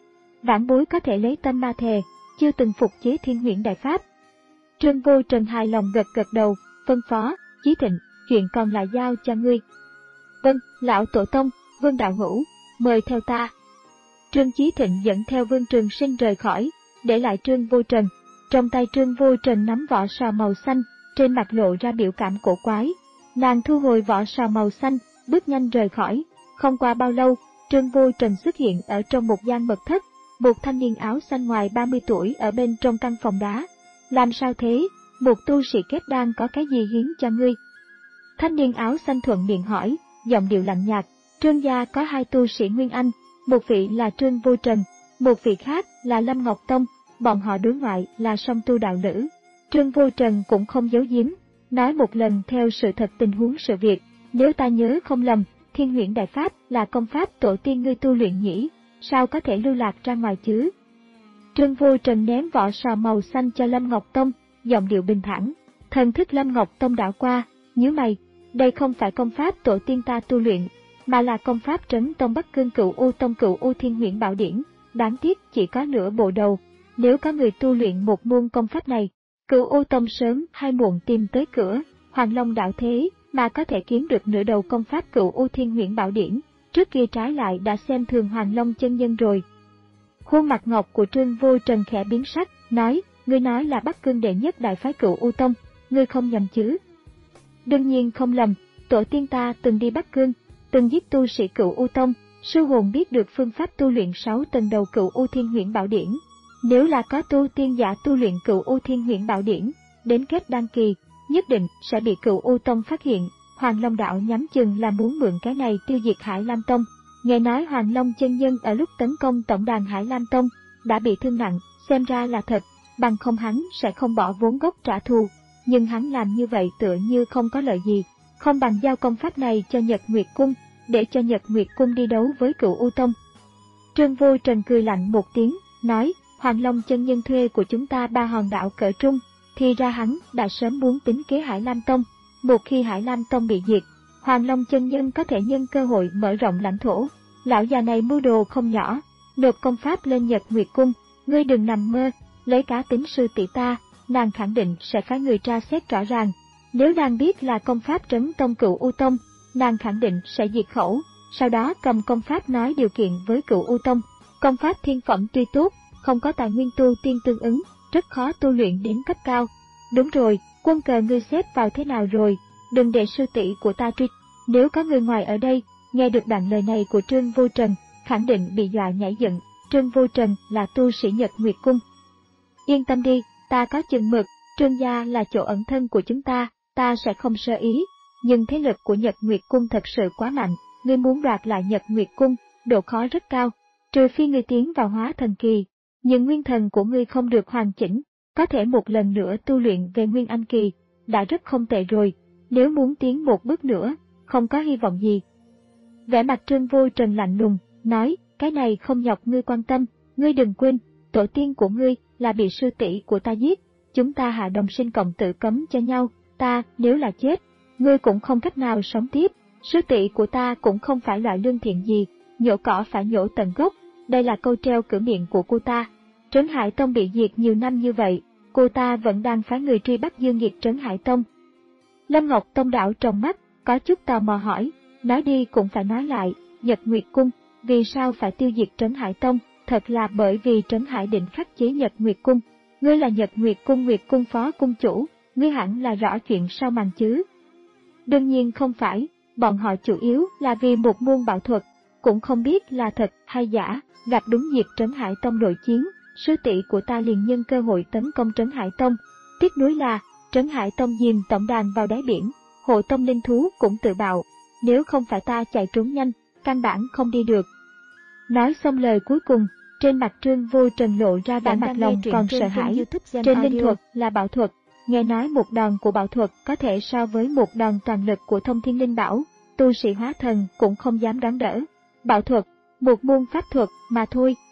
Vãn bối có thể lấy tâm ma thề, chưa từng phục chế Thiên Huyễn Đại Pháp. Trương Vô Trần hài lòng gật gật đầu, phân phó, Chí Thịnh, chuyện còn lại giao cho ngươi. Vâng, lão tổ tông, Vương đạo hữu, mời theo ta. Trương Chí Thịnh dẫn theo Vương Trường Sinh rời khỏi, để lại Trương Vô Trần. Trong tay Trương Vô Trần nắm vỏ sò màu xanh, trên mặt lộ ra biểu cảm cổ quái. Nàng thu hồi vỏ sò màu xanh, bước nhanh rời khỏi. Không qua bao lâu, Trương Vô Trần xuất hiện ở trong một gian mật thất, một thanh niên áo xanh ngoài ba mươi tuổi ở bên trong căn phòng đá. Làm sao thế, một tu sĩ kết đan có cái gì hiến cho ngươi? Thanh niên áo xanh thuận miệng hỏi, giọng điệu lạnh nhạt. Trương gia có hai tu sĩ Nguyên Anh, một vị là Trương Vô Trần, một vị khác là Lâm Ngọc Tông, bọn họ đối ngoại là song tu đạo lữ. Trương Vô Trần cũng không giấu giếm, nói một lần theo sự thật tình huống sự việc. Nếu ta nhớ không lầm, Thiên Huyễn Đại Pháp là công pháp tổ tiên ngươi tu luyện nhỉ, sao có thể lưu lạc ra ngoài chứ? Trương Vô Trần ném vỏ sò màu xanh cho Lâm Ngọc Tông, giọng điệu bình thản. Thần thức Lâm Ngọc Tông đảo qua, nhíu mày, đây không phải công pháp tổ tiên ta tu luyện, mà là công pháp trấn tông Bắc Cương Cửu U Tông Cửu U Thiên Huyễn Bảo Điển, đáng tiếc chỉ có nửa bộ đầu. Nếu có người tu luyện một môn công pháp này, Cửu U Tông sớm hay muộn tìm tới cửa, Hoàng Long đạo thế mà có thể kiếm được nửa đầu công pháp Cửu U Thiên Huyễn Bảo Điển, trước kia trái lại đã xem thường Hoàng Long chân nhân rồi. Khuôn mặt ngọc của Trương Vô Trần khẽ biến sắc, nói, ngươi nói là Bắc Cương đệ nhất đại phái Cửu U Tông, ngươi không nhầm chứ? Đương nhiên không lầm, tổ tiên ta từng đi Bắc Cương, từng giết tu sĩ Cửu U Tông, sư hồn biết được phương pháp tu luyện sáu tầng đầu Cửu U Thiên Huyễn Bảo Điển. Nếu là có tu tiên giả tu luyện Cửu U Thiên Huyễn Bảo Điển, đến kết đan kỳ, nhất định sẽ bị Cửu U Tông phát hiện. Hoàng Long đạo nhắm chừng là muốn mượn cái này tiêu diệt Hải Lam Tông. Nghe nói Hoàng Long chân nhân ở lúc tấn công tổng đàn Hải Lam Tông đã bị thương nặng, xem ra là thật, bằng không hắn sẽ không bỏ vốn gốc trả thù. Nhưng hắn làm như vậy tựa như không có lợi gì, không bằng giao công pháp này cho Nhật Nguyệt Cung, để cho Nhật Nguyệt Cung đi đấu với Cửu U Tông. Trương Vô Trần cười lạnh một tiếng, nói, Hoàng Long chân nhân thuê của chúng ta ba hòn đảo cỡ trung, thì ra hắn đã sớm muốn tính kế Hải Lam Tông. Một khi Hải Lam Tông bị diệt, Hoàng Long chân nhân có thể nhân cơ hội mở rộng lãnh thổ. Lão già này mưu đồ không nhỏ, nộp công pháp lên Nhật Nguyệt Cung, ngươi đừng nằm mơ, lấy cá tính sư tỷ ta, nàng khẳng định sẽ phái người tra xét rõ ràng. Nếu nàng biết là công pháp trấn tông Cửu U Tông, nàng khẳng định sẽ diệt khẩu, sau đó cầm công pháp nói điều kiện với Cửu U Tông. Công pháp thiên phẩm tuy tốt, không có tài nguyên tu tiên tương ứng, rất khó tu luyện đến cấp cao. Đúng rồi, quân cờ ngươi xếp vào thế nào rồi, đừng để sư tỷ của ta truy. Nếu có người ngoài ở đây, nghe được đoạn lời này của Trương Vô Trần, khẳng định bị dọa nhảy dựng. Trương Vô Trần là tu sĩ Nhật Nguyệt Cung. Yên tâm đi, ta có chừng mực, Trương gia là chỗ ẩn thân của chúng ta, ta sẽ không sơ ý. Nhưng thế lực của Nhật Nguyệt Cung thật sự quá mạnh, ngươi muốn đoạt lại Nhật Nguyệt Cung, độ khó rất cao, trừ phi ngươi tiến vào hóa thần kỳ. Nhưng nguyên thần của ngươi không được hoàn chỉnh, có thể một lần nữa tu luyện về Nguyên Anh kỳ, đã rất không tệ rồi, nếu muốn tiến một bước nữa, không có hy vọng gì. Vẻ mặt Trương Vô Trần lạnh lùng, nói, cái này không nhọc ngươi quan tâm, ngươi đừng quên, tổ tiên của ngươi là bị sư tỷ của ta giết, chúng ta hạ đồng sinh cộng tử cấm cho nhau, ta, nếu là chết, ngươi cũng không cách nào sống tiếp, sư tỷ của ta cũng không phải loại lương thiện gì, nhổ cỏ phải nhổ tận gốc, đây là câu treo cửa miệng của cô ta. Trấn Hải Tông bị diệt nhiều năm như vậy, cô ta vẫn đang phái người truy bắt dương nghiệt Trấn Hải Tông. Lâm Ngọc Tông đảo trong mắt, có chút tò mò hỏi, nói đi cũng phải nói lại, Nhật Nguyệt Cung, vì sao phải tiêu diệt Trấn Hải Tông, thật là bởi vì Trấn Hải định khắc chế Nhật Nguyệt Cung, ngươi là Nhật Nguyệt Cung Nguyệt Cung phó cung chủ, ngươi hẳn là rõ chuyện sau màn chứ. Đương nhiên không phải, bọn họ chủ yếu là vì một môn bảo thuật, cũng không biết là thật hay giả, gặp đúng dịp Trấn Hải Tông nội chiến, sư tỷ của ta liền nhân cơ hội tấn công Trấn Hải Tông. Tiếc nuối là, Trấn Hải Tông dìm tổng đàn vào đáy biển, hộ tông linh thú cũng tự bạo, nếu không phải ta chạy trốn nhanh, căn bản không đi được. Nói xong lời cuối cùng, trên mặt Trương Vô Trần lộ ra vẻ mặt lòng còn sợ hãi. Trên linh thuật là bảo thuật, nghe nói một đòn của bảo thuật có thể so với một đòn toàn lực của thông thiên linh bảo, tu sĩ hóa thần cũng không dám đón đỡ. Bảo thuật, một môn pháp thuật mà thôi,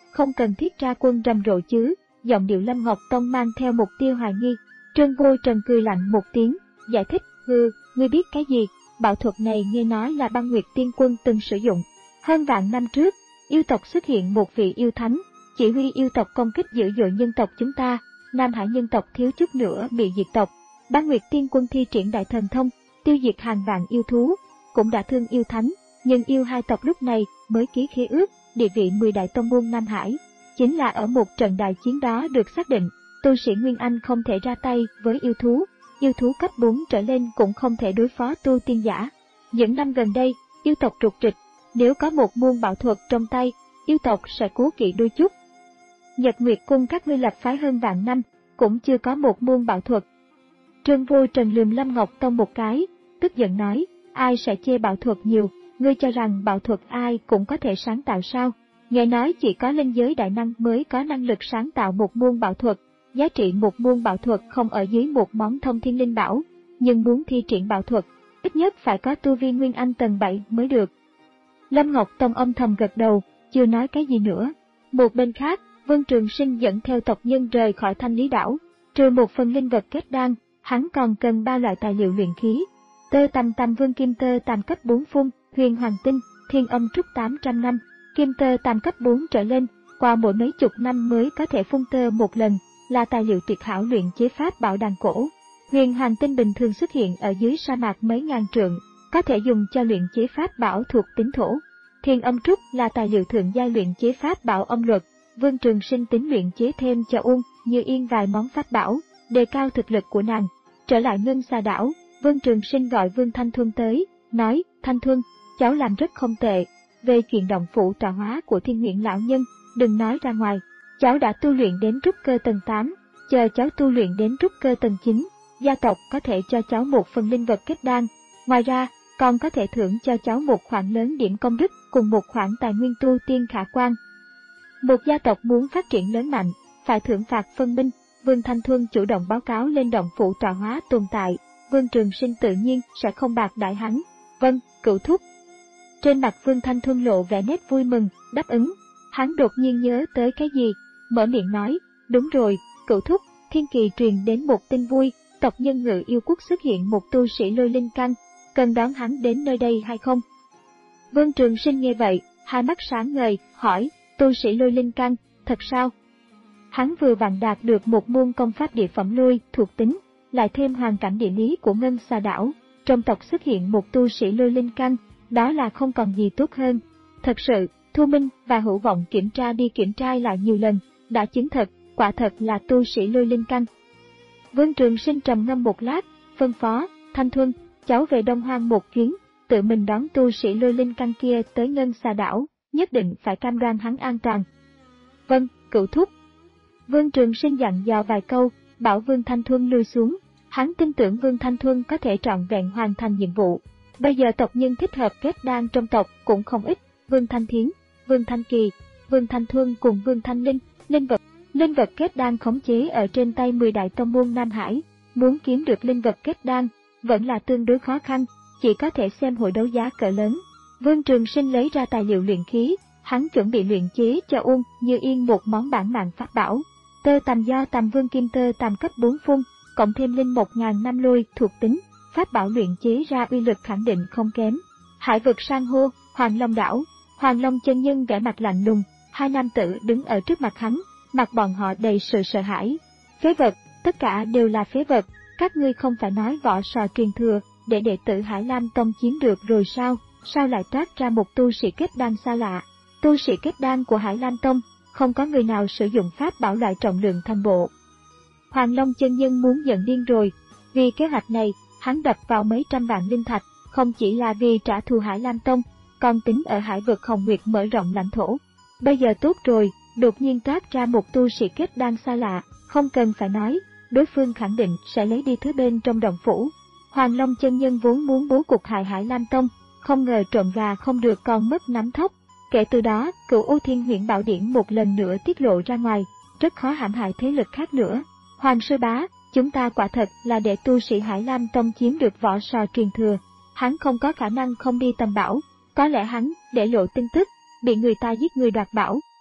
không cần thiết ra quân rầm rộ chứ, giọng điệu Lâm Ngọc Tông mang theo mục tiêu hoài nghi. Trương Vô Trần cười lạnh một tiếng, giải thích, hừ, ngươi biết cái gì, bảo thuật này nghe nói là Băng Nguyệt Tiên Quân từng sử dụng. Hơn vạn năm trước, yêu tộc xuất hiện một vị yêu thánh, chỉ huy yêu tộc công kích dữ dội nhân tộc chúng ta, Nam Hải nhân tộc thiếu chút nữa bị diệt tộc. Băng Nguyệt Tiên Quân thi triển đại thần thông, tiêu diệt hàng vạn yêu thú, cũng đã thương yêu thánh, nhưng yêu hai tộc lúc này mới ký khế ước, địa vị mười đại tông môn Nam Hải. Chính là ở một trận đại chiến đó được xác định, tu sĩ Nguyên Anh không thể ra tay với yêu thú, yêu thú cấp bốn trở lên cũng không thể đối phó tu tiên giả. Những năm gần đây, yêu tộc trục trịch, nếu có một môn bảo thuật trong tay, yêu tộc sẽ cố kỵ đôi chút. Nhật Nguyệt Cung các ngươi lập phái hơn vạn năm, cũng chưa có một môn bảo thuật. Trương Vô Trần lườm Lâm Ngọc Tông một cái, tức giận nói, ai sẽ chê bảo thuật nhiều, ngươi cho rằng bảo thuật ai cũng có thể sáng tạo sao? Nghe nói chỉ có linh giới đại năng mới có năng lực sáng tạo một môn bảo thuật, giá trị một môn bảo thuật không ở dưới một món thông thiên linh bảo, nhưng muốn thi triển bảo thuật, ít nhất phải có tu vi Nguyên Anh tầng bảy mới được. Lâm Ngọc Tông âm thầm gật đầu, chưa nói cái gì nữa. Một bên khác, Vân Trường Sinh dẫn theo tộc nhân rời khỏi Thanh Lý đảo, trừ một phần linh vật kết đan, hắn còn cần ba loại tài liệu luyện khí. Tơ tằm tằm vương kim tơ tằm cấp bốn phun, huyền hoàng tinh, thiên âm trúc tám trăm năm, kim tơ tằm cấp bốn trở lên, qua mỗi mấy chục năm mới có thể phun tơ một lần, là tài liệu tuyệt hảo luyện chế pháp bảo đàn cổ. Huyền hoàng tinh bình thường xuất hiện ở dưới sa mạc mấy ngàn trượng, có thể dùng cho luyện chế pháp bảo thuộc tính thổ. Thiên âm trúc là tài liệu thượng giai luyện chế pháp bảo âm luật, Vương Trường Sinh tính luyện chế thêm cho Uông Như Yên vài món pháp bảo, đề cao thực lực của nàng. Trở lại Ngân Xà đảo, Vương Trường Sinh gọi Vương Thanh Thuân tới, nói, Thanh Thuân, cháu làm rất không tệ, về chuyện động phủ trà hóa của Thiên Nguyện lão nhân, đừng nói ra ngoài, cháu đã tu luyện đến trúc cơ tầng tám, chờ cháu tu luyện đến trúc cơ tầng chín, gia tộc có thể cho cháu một phần linh vật kết đan, ngoài ra, còn có thể thưởng cho cháu một khoản lớn điểm công đức cùng một khoản tài nguyên tu tiên khả quan. Một gia tộc muốn phát triển lớn mạnh, phải thưởng phạt phân minh. Vương Thanh Thuân chủ động báo cáo lên động phủ trà hóa tồn tại, Vương Trường Sinh tự nhiên sẽ không bạc đãi hắn. Vâng, cửu thúc. Trên mặt Vương Thanh Thuân lộ vẻ nét vui mừng, đáp ứng. Hắn đột nhiên nhớ tới cái gì, mở miệng nói, đúng rồi, cửu thúc, thiên kỳ truyền đến một tin vui, tộc nhân Ngự Yêu Quốc xuất hiện một tu sĩ lôi linh căn, cần đón hắn đến nơi đây hay không? Vương Trường Sinh nghe vậy, hai mắt sáng ngời, hỏi, tu sĩ lôi linh căn, thật sao? Hắn vừa vặn đạt được một môn công pháp địa phẩm lôi thuộc tính, lại thêm hoàn cảnh địa lý của Ngân Xà đảo, trong tộc xuất hiện một tu sĩ lôi linh căn, đó là không còn gì tốt hơn. Thật sự, Thu Minh và Hữu Vọng kiểm tra đi kiểm tra lại nhiều lần, đã chứng thật, quả thật là tu sĩ lôi linh căn. Vương Trường Sinh trầm ngâm một lát, phân phó, Thanh Thuân, cháu về Đông Hoang một chuyến, tự mình đón tu sĩ lôi linh căn kia tới Ngân Xà đảo, nhất định phải cam đoan hắn an toàn. Vâng, cửu thúc. Vương Trường Sinh dặn dò vài câu, bảo Vương Thanh Thuân lui xuống, hắn tin tưởng Vương Thanh Thuân có thể trọn vẹn hoàn thành nhiệm vụ. Bây giờ tộc nhân thích hợp kết đan trong tộc cũng không ít, Vương Thanh Thiến, Vương Thanh Kỳ, Vương Thanh Thuân cùng Vương Thanh Linh, linh vật, linh vật kết đan khống chế ở trên tay mười đại tông môn Nam Hải, muốn kiếm được linh vật kết đan vẫn là tương đối khó khăn, chỉ có thể xem hội đấu giá cỡ lớn. Vương Trường Sinh lấy ra tài liệu luyện khí, hắn chuẩn bị luyện chế cho Uông Như Yên một món bản mạng pháp bảo. Tơ tằm do tằm vương kim tơ tằm cấp bốn phun, cộng thêm linh một ngàn năm lôi thuộc tính, pháp bảo luyện chế ra uy lực khẳng định không kém. Hải vực san hô, Hoàng Long đảo, Hoàng Long chân nhân vẻ mặt lạnh lùng, hai nam tử đứng ở trước mặt hắn, mặt bọn họ đầy sự sợ hãi. Phế vật, tất cả đều là phế vật, các ngươi không phải nói võ sò truyền thừa, để đệ tử Hải Lam Tông chiếm được rồi sao, sao lại toát ra một tu sĩ kết đan xa lạ? Tu sĩ kết đan của Hải Lam Tông, không có người nào sử dụng pháp bảo loại trọng lượng thành bộ. Hoàng Long chân nhân muốn giận điên rồi, vì kế hoạch này, hắn đập vào mấy trăm vạn linh thạch, không chỉ là vì trả thù Hải Lam Tông, còn tính ở hải vực Hồng Nguyệt mở rộng lãnh thổ. Bây giờ tốt rồi, đột nhiên toát ra một tu sĩ kết đan xa lạ, không cần phải nói, đối phương khẳng định sẽ lấy đi thứ bên trong động phủ. Hoàng Long chân nhân vốn muốn bố cục hại Hải Lam Tông, không ngờ trộm gà không được còn mất nắm thóc. Kể từ đó, Cửu U Thiên Huyễn Bảo Điển một lần nữa tiết lộ ra ngoài, rất khó hãm hại thế lực khác nữa. Hoàng sư bá, chúng ta quả thật là để tu sĩ Hải Lam Tông chiếm được võ sò truyền thừa. Hắn không có khả năng không đi tầm bảo, có lẽ hắn để lộ tin tức, bị người ta giết người đoạt bảo,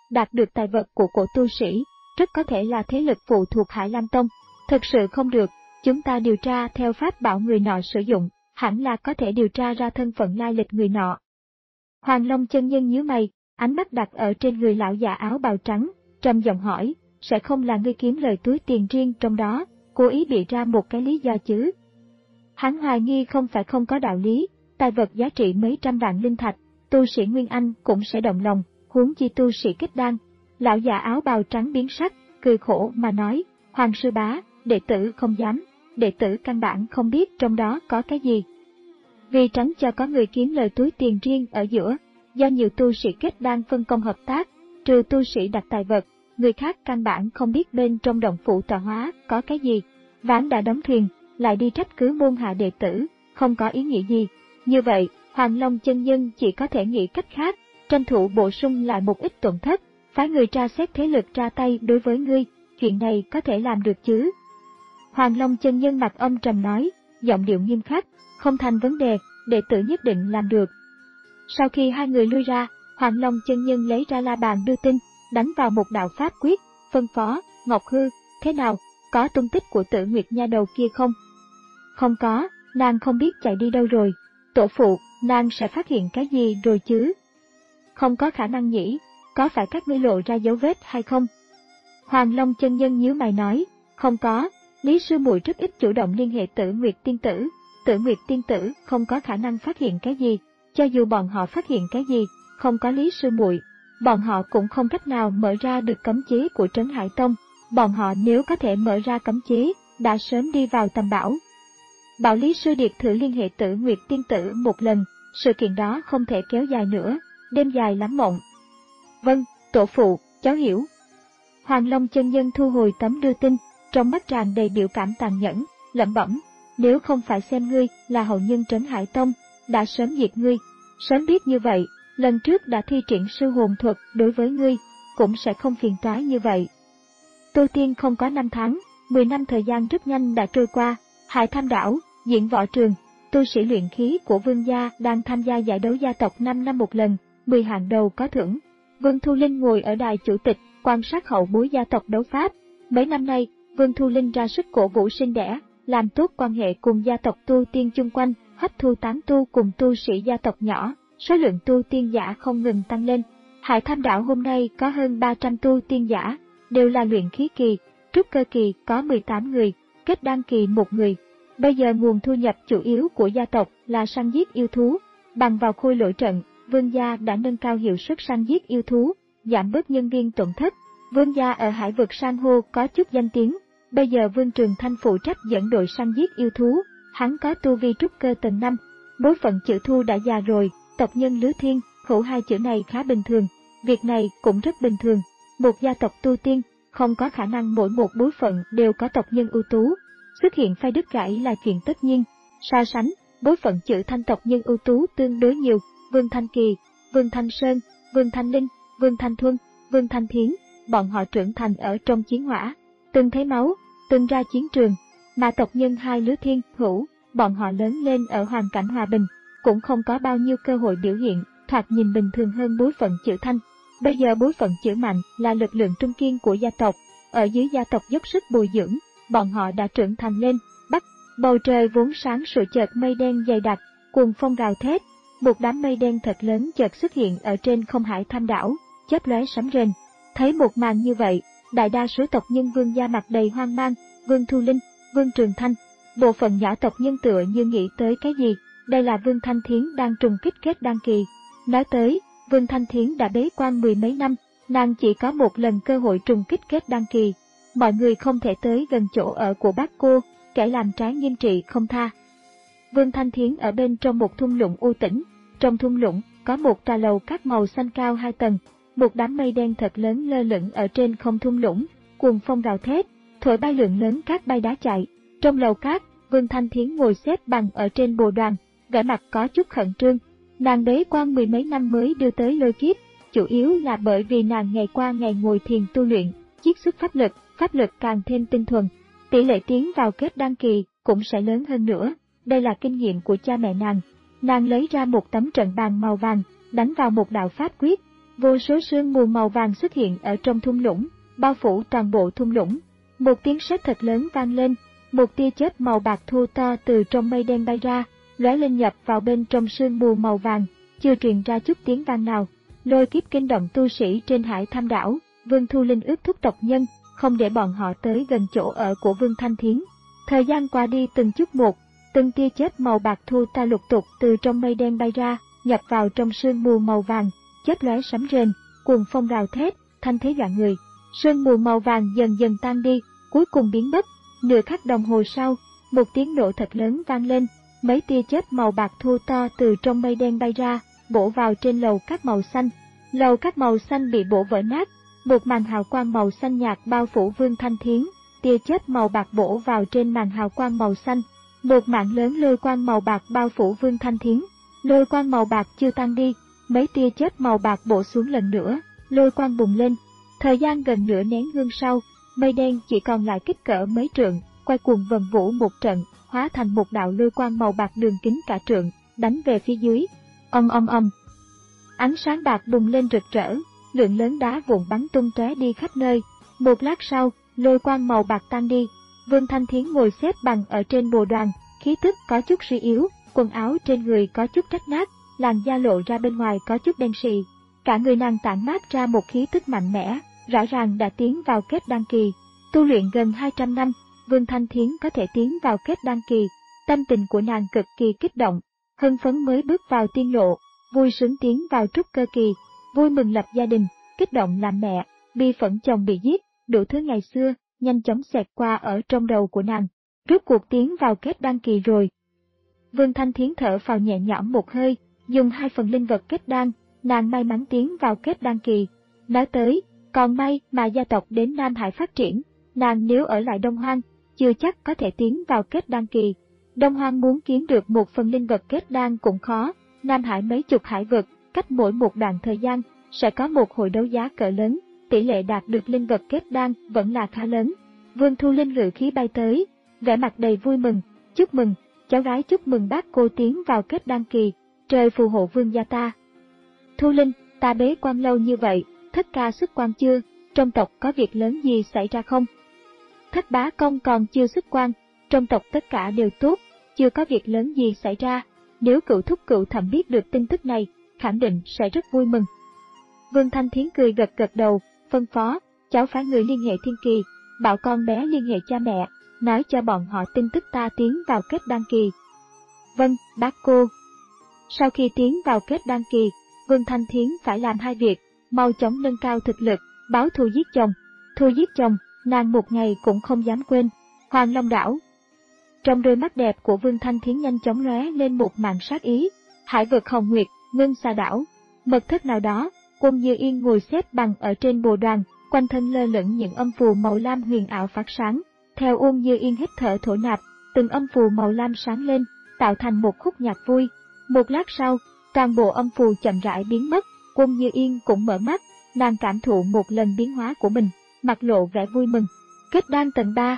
đạt được tài vật của cổ tu sĩ, rất có thể là thế lực phụ thuộc Hải Lam Tông. Thực sự không được, chúng ta điều tra theo pháp bảo người nọ sử dụng, hẳn là có thể điều tra ra thân phận lai lịch người nọ. Hoàng Long chân nhân nhíu mày, ánh mắt đặt ở trên người lão già áo bào trắng, trầm giọng hỏi, sẽ không là ngươi kiếm lời túi tiền riêng trong đó, cố ý bịa ra một cái lý do chứ? Hắn hoài nghi không phải không có đạo lý, tài vật giá trị mấy trăm vạn linh thạch, tu sĩ Nguyên Anh cũng sẽ động lòng, huống chi tu sĩ kết đan. Lão già áo bào trắng biến sắc, cười khổ mà nói, Hoàng sư bá, đệ tử không dám, đệ tử căn bản không biết trong đó có cái gì. Vì tránh cho có người kiếm lời túi tiền riêng ở giữa, do nhiều tu sĩ kết đan phân công hợp tác, trừ tu sĩ đặt tài vật, người khác căn bản không biết bên trong động phủ tọa hóa có cái gì. Ván đã đóng thuyền, lại đi trách cứ môn hạ đệ tử, không có ý nghĩa gì. Như vậy, Hoàng Long chân nhân chỉ có thể nghĩ cách khác, tranh thủ bổ sung lại một ít tổn thất, phái người tra xét thế lực ra tay đối với ngươi, chuyện này có thể làm được chứ? Hoàng Long chân nhân mặt âm trầm nói, giọng điệu nghiêm khắc, không thành vấn đề, đệ tử nhất định làm được. Sau khi hai người lui ra, Hoàng Long chân nhân lấy ra la bàn đưa tin, đánh vào một đạo pháp quyết, phân phó, Ngọc Hư, thế nào, có tung tích của Tử Nguyệt nha đầu kia không? Không có, nàng không biết chạy đi đâu rồi. Tổ phụ, nàng sẽ phát hiện cái gì rồi chứ? Không có khả năng nhỉ, có phải các ngươi lộ ra dấu vết hay không? Hoàng Long chân nhân nhíu mày nói, không có, Lý sư muội rất ít chủ động liên hệ Tử Nguyệt tiên tử, Tử Nguyệt tiên tử không có khả năng phát hiện cái gì, cho dù bọn họ phát hiện cái gì, không có Lý sư muội, bọn họ cũng không cách nào mở ra được cấm chế của Trấn Hải Tông, bọn họ nếu có thể mở ra cấm chế, đã sớm đi vào tầm bảo. Bảo Lý sư điệt thử liên hệ Tử Nguyệt tiên tử một lần, sự kiện đó không thể kéo dài nữa, đêm dài lắm mộng. Vâng, tổ phụ, cháu hiểu. Hoàng Long chân nhân thu hồi tấm đưa tin, trong mắt tràn đầy biểu cảm tàn nhẫn, lẩm bẩm, nếu không phải xem ngươi là hậu nhân Trấn Hải Tông, đã sớm diệt ngươi, sớm biết như vậy, lần trước đã thi triển sư hồn thuật đối với ngươi, cũng sẽ không phiền toái như vậy. Tu tiên không có năm tháng, mười năm thời gian rất nhanh đã trôi qua, Hải Tham đảo, diễn võ trường, tu sĩ luyện khí của Vương gia đang tham gia giải đấu gia tộc năm năm một lần, mười hạng đầu có thưởng. Vương Thu Linh ngồi ở đài chủ tịch, quan sát hậu bối gia tộc đấu pháp. Mấy năm nay, Vương Thu Linh ra sức cổ vũ sinh đẻ, làm tốt quan hệ cùng gia tộc tu tiên chung quanh, hấp thu tán tu cùng tu sĩ gia tộc nhỏ, số lượng tu tiên giả không ngừng tăng lên. Hải Tham đảo hôm nay có hơn ba trăm tu tiên giả, đều là luyện khí kỳ, trúc cơ kỳ có mười tám người, kết đan kỳ một người. Bây giờ nguồn thu nhập chủ yếu của gia tộc là săn giết yêu thú. Bằng vào khôi lỗi trận, Vương gia đã nâng cao hiệu suất săn giết yêu thú, giảm bớt nhân viên tổn thất. Vương gia ở hải vực san hô có chút danh tiếng. Bây giờ Vương Trường Thanh phụ trách dẫn đội săn giết yêu thú, hắn có tu vi trúc cơ tầng năm. Bối phận chữ Thu đã già rồi, tộc nhân Lứa Thiên, Hữu hai chữ này khá bình thường. Việc này cũng rất bình thường. Một gia tộc tu tiên, không có khả năng mỗi một bối phận đều có tộc nhân ưu tú. Xuất hiện phai đứt gãy là chuyện tất nhiên. So sánh, bối phận chữ Thanh tộc nhân ưu tú tương đối nhiều, Vương Thanh Kỳ, Vương Thanh Sơn, Vương Thanh Linh, Vương Thanh Thuân, Vương Thanh Thiến, bọn họ trưởng thành ở trong chiến hỏa, từng thấy máu, từng ra chiến trường, mà tộc nhân hai Lứa Thiên, Hữu, bọn họ lớn lên ở hoàn cảnh hòa bình, cũng không có bao nhiêu cơ hội biểu hiện, thoạt nhìn bình thường hơn bối phận chữ Thanh. Bây giờ bối phận chữ Mạnh là lực lượng trung kiên của gia tộc, ở dưới gia tộc dốc sức bồi dưỡng, bọn họ đã trưởng thành lên. Bắc, bầu trời vốn sáng sủa chợt mây đen dày đặc, cuồng phong gào thét, một đám mây đen thật lớn chợt xuất hiện ở trên không Hải Tham đảo, chớp lóe sấm rền. Thấy một màn như vậy, đại đa số tộc nhân Vương gia mặt đầy hoang mang, Vương Thu Linh, Vương Trường Thanh, bộ phận nhỏ tộc nhân tựa như nghĩ tới cái gì, đây là Vương Thanh Thiến đang trùng kích kết đan kỳ. Nói tới, Vương Thanh Thiến đã bế quan mười mấy năm, nàng chỉ có một lần cơ hội trùng kích kết đan kỳ. Mọi người không thể tới gần chỗ ở của bác cô, kẻ làm trái nghiêm trị không tha. Vương Thanh Thiến ở bên trong một thung lũng u tĩnh, trong thung lũng có một tòa lầu cát màu xanh cao hai tầng, một đám mây đen thật lớn lơ lửng ở trên không thung lũng, cuồng phong gào thét, thổi bay lượng lớn cát bay đá chạy. Trong lầu cát, Vương Thanh Thiến ngồi xếp bằng ở trên bồ đoàn, vẻ mặt có chút khẩn trương. Nàng bế quan mười mấy năm mới đưa tới lôi kiếp, chủ yếu là bởi vì nàng ngày qua ngày ngồi thiền tu luyện, chiết xuất pháp lực, pháp lực càng thêm tinh thuần, tỷ lệ tiến vào kết đan kỳ cũng sẽ lớn hơn nữa. Đây là kinh nghiệm của cha mẹ nàng. Nàng lấy ra một tấm trận bàn màu vàng, đánh vào một đạo pháp quyết, Vô số sương mù màu vàng xuất hiện ở trong thung lũng, bao phủ toàn bộ thung lũng. Một tiếng sét thật lớn vang lên, một tia chớp màu bạc thô to từ trong mây đen bay ra, lóe lên nhập vào bên trong sương mù màu vàng, chưa truyền ra chút tiếng vang nào. Lôi kiếp kinh động tu sĩ trên Hải Tham đảo. Vương Thu Linh ước thúc tộc nhân, không để bọn họ tới gần chỗ ở của Vương Thanh Thiến. Thời gian qua đi từng chút một, từng tia chớp màu bạc thô to lục tục từ trong mây đen bay ra, nhập vào trong sương mù màu vàng, chớp lóe sấm rền, cuồng phong rào thét, thanh thế dọa người. Sương mù màu vàng dần dần tan đi, cuối cùng biến mất. Nửa khắc đồng hồ sau, một tiếng nổ thật lớn vang lên, mấy tia chớp màu bạc thô to từ trong mây đen bay ra, bổ vào trên lầu cát màu xanh. Lầu cát màu xanh bị bổ vỡ nát, một màn hào quang màu xanh nhạt bao phủ Vương Thanh Thiến. Tia chớp màu bạc bổ vào trên màn hào quang màu xanh, một mảng lớn lôi quang màu bạc bao phủ Vương Thanh Thiến. Lôi quang màu bạc chưa tan đi, mấy tia chớp màu bạc bổ xuống lần nữa, lôi quang bùng lên. Thời gian gần nửa nén hương sau, mây đen chỉ còn lại kích cỡ mấy trượng, quay cuồng vần vũ một trận, hóa thành một đạo lôi quang màu bạc đường kính cả trượng, đánh về phía dưới. Ầm ầm ầm. Ánh sáng bạc bùng lên rực rỡ, lượng lớn đá vụn bắn tung tóe đi khắp nơi. Một lát sau, lôi quang màu bạc tan đi. Vương Thanh Thiến ngồi xếp bằng ở trên bồ đoàn, khí tức có chút suy yếu, quần áo trên người có chút rách nát, làn da lộ ra bên ngoài có chút đen sì. Cả người nàng tản mát ra một khí tức mạnh mẽ, rõ ràng đã tiến vào kết đan kỳ. Tu luyện gần hai trăm năm, Vương Thanh Thiến có thể tiến vào kết đan kỳ. Tâm tình của nàng cực kỳ kích động, hưng phấn mới bước vào tiên lộ, vui sướng tiến vào trúc cơ kỳ, vui mừng lập gia đình, kích động làm mẹ, bi phẫn chồng bị giết, đủ thứ ngày xưa nhanh chóng xẹt qua ở trong đầu của nàng. Rốt cuộc tiến vào kết đan kỳ rồi. Vương Thanh Thiến thở phào nhẹ nhõm một hơi, dùng hai phần linh vật kết đan, nàng may mắn tiến vào kết đan kỳ. Nói tới, còn may mà gia tộc đến Nam Hải phát triển, nàng nếu ở lại Đông Hoang, chưa chắc có thể tiến vào kết đan kỳ. Đông Hoang muốn kiếm được một phần linh vật kết đan cũng khó, Nam Hải mấy chục hải vực, cách mỗi một đoạn thời gian, sẽ có một hội đấu giá cỡ lớn, tỷ lệ đạt được linh vật kết đan vẫn là khá lớn. Vương Thu Linh ngự khí bay tới, vẻ mặt đầy vui mừng, chúc mừng, cháu gái chúc mừng bác cô tiến vào kết đan kỳ, trời phù hộ vương gia ta. Thu Linh, ta bế quan lâu như vậy, thất ca xuất quan chưa, trong tộc có việc lớn gì xảy ra không? Thất bá công còn chưa xuất quan, trong tộc tất cả đều tốt, chưa có việc lớn gì xảy ra, nếu cựu thúc cựu thẩm biết được tin tức này, khẳng định sẽ rất vui mừng. Vương Thanh Thiến cười gật gật đầu, phân phó, cháu phái người liên hệ thiên kỳ, bảo con bé liên hệ cha mẹ, nói cho bọn họ tin tức ta tiến vào kết đan kỳ. Vâng, bác cô. Sau khi tiến vào kết đan kỳ, Vương Thanh Thiến phải làm hai việc, mau chóng nâng cao thực lực, báo thù giết chồng. Thù giết chồng, nàng một ngày cũng không dám quên. Hoàng Long đảo. Trong đôi mắt đẹp của Vương Thanh Thiến nhanh chóng lóe lên một màn sát ý. Hải vực Hồng Nguyệt, Ngân Xà đảo. Mật thất nào đó, Quân Như Yên ngồi xếp bằng ở trên bồ đoàn, quanh thân lơ lửng những âm phù màu lam huyền ảo phát sáng. Theo Uông Như Yên hít thở thổ nạp, từng âm phù màu lam sáng lên, tạo thành một khúc nhạc vui. Một lát sau, toàn bộ âm phù chậm rãi biến mất, Uông Như Yên cũng mở mắt, nàng cảm thụ một lần biến hóa của mình, mặt lộ vẻ vui mừng. Kết đan tầng ba.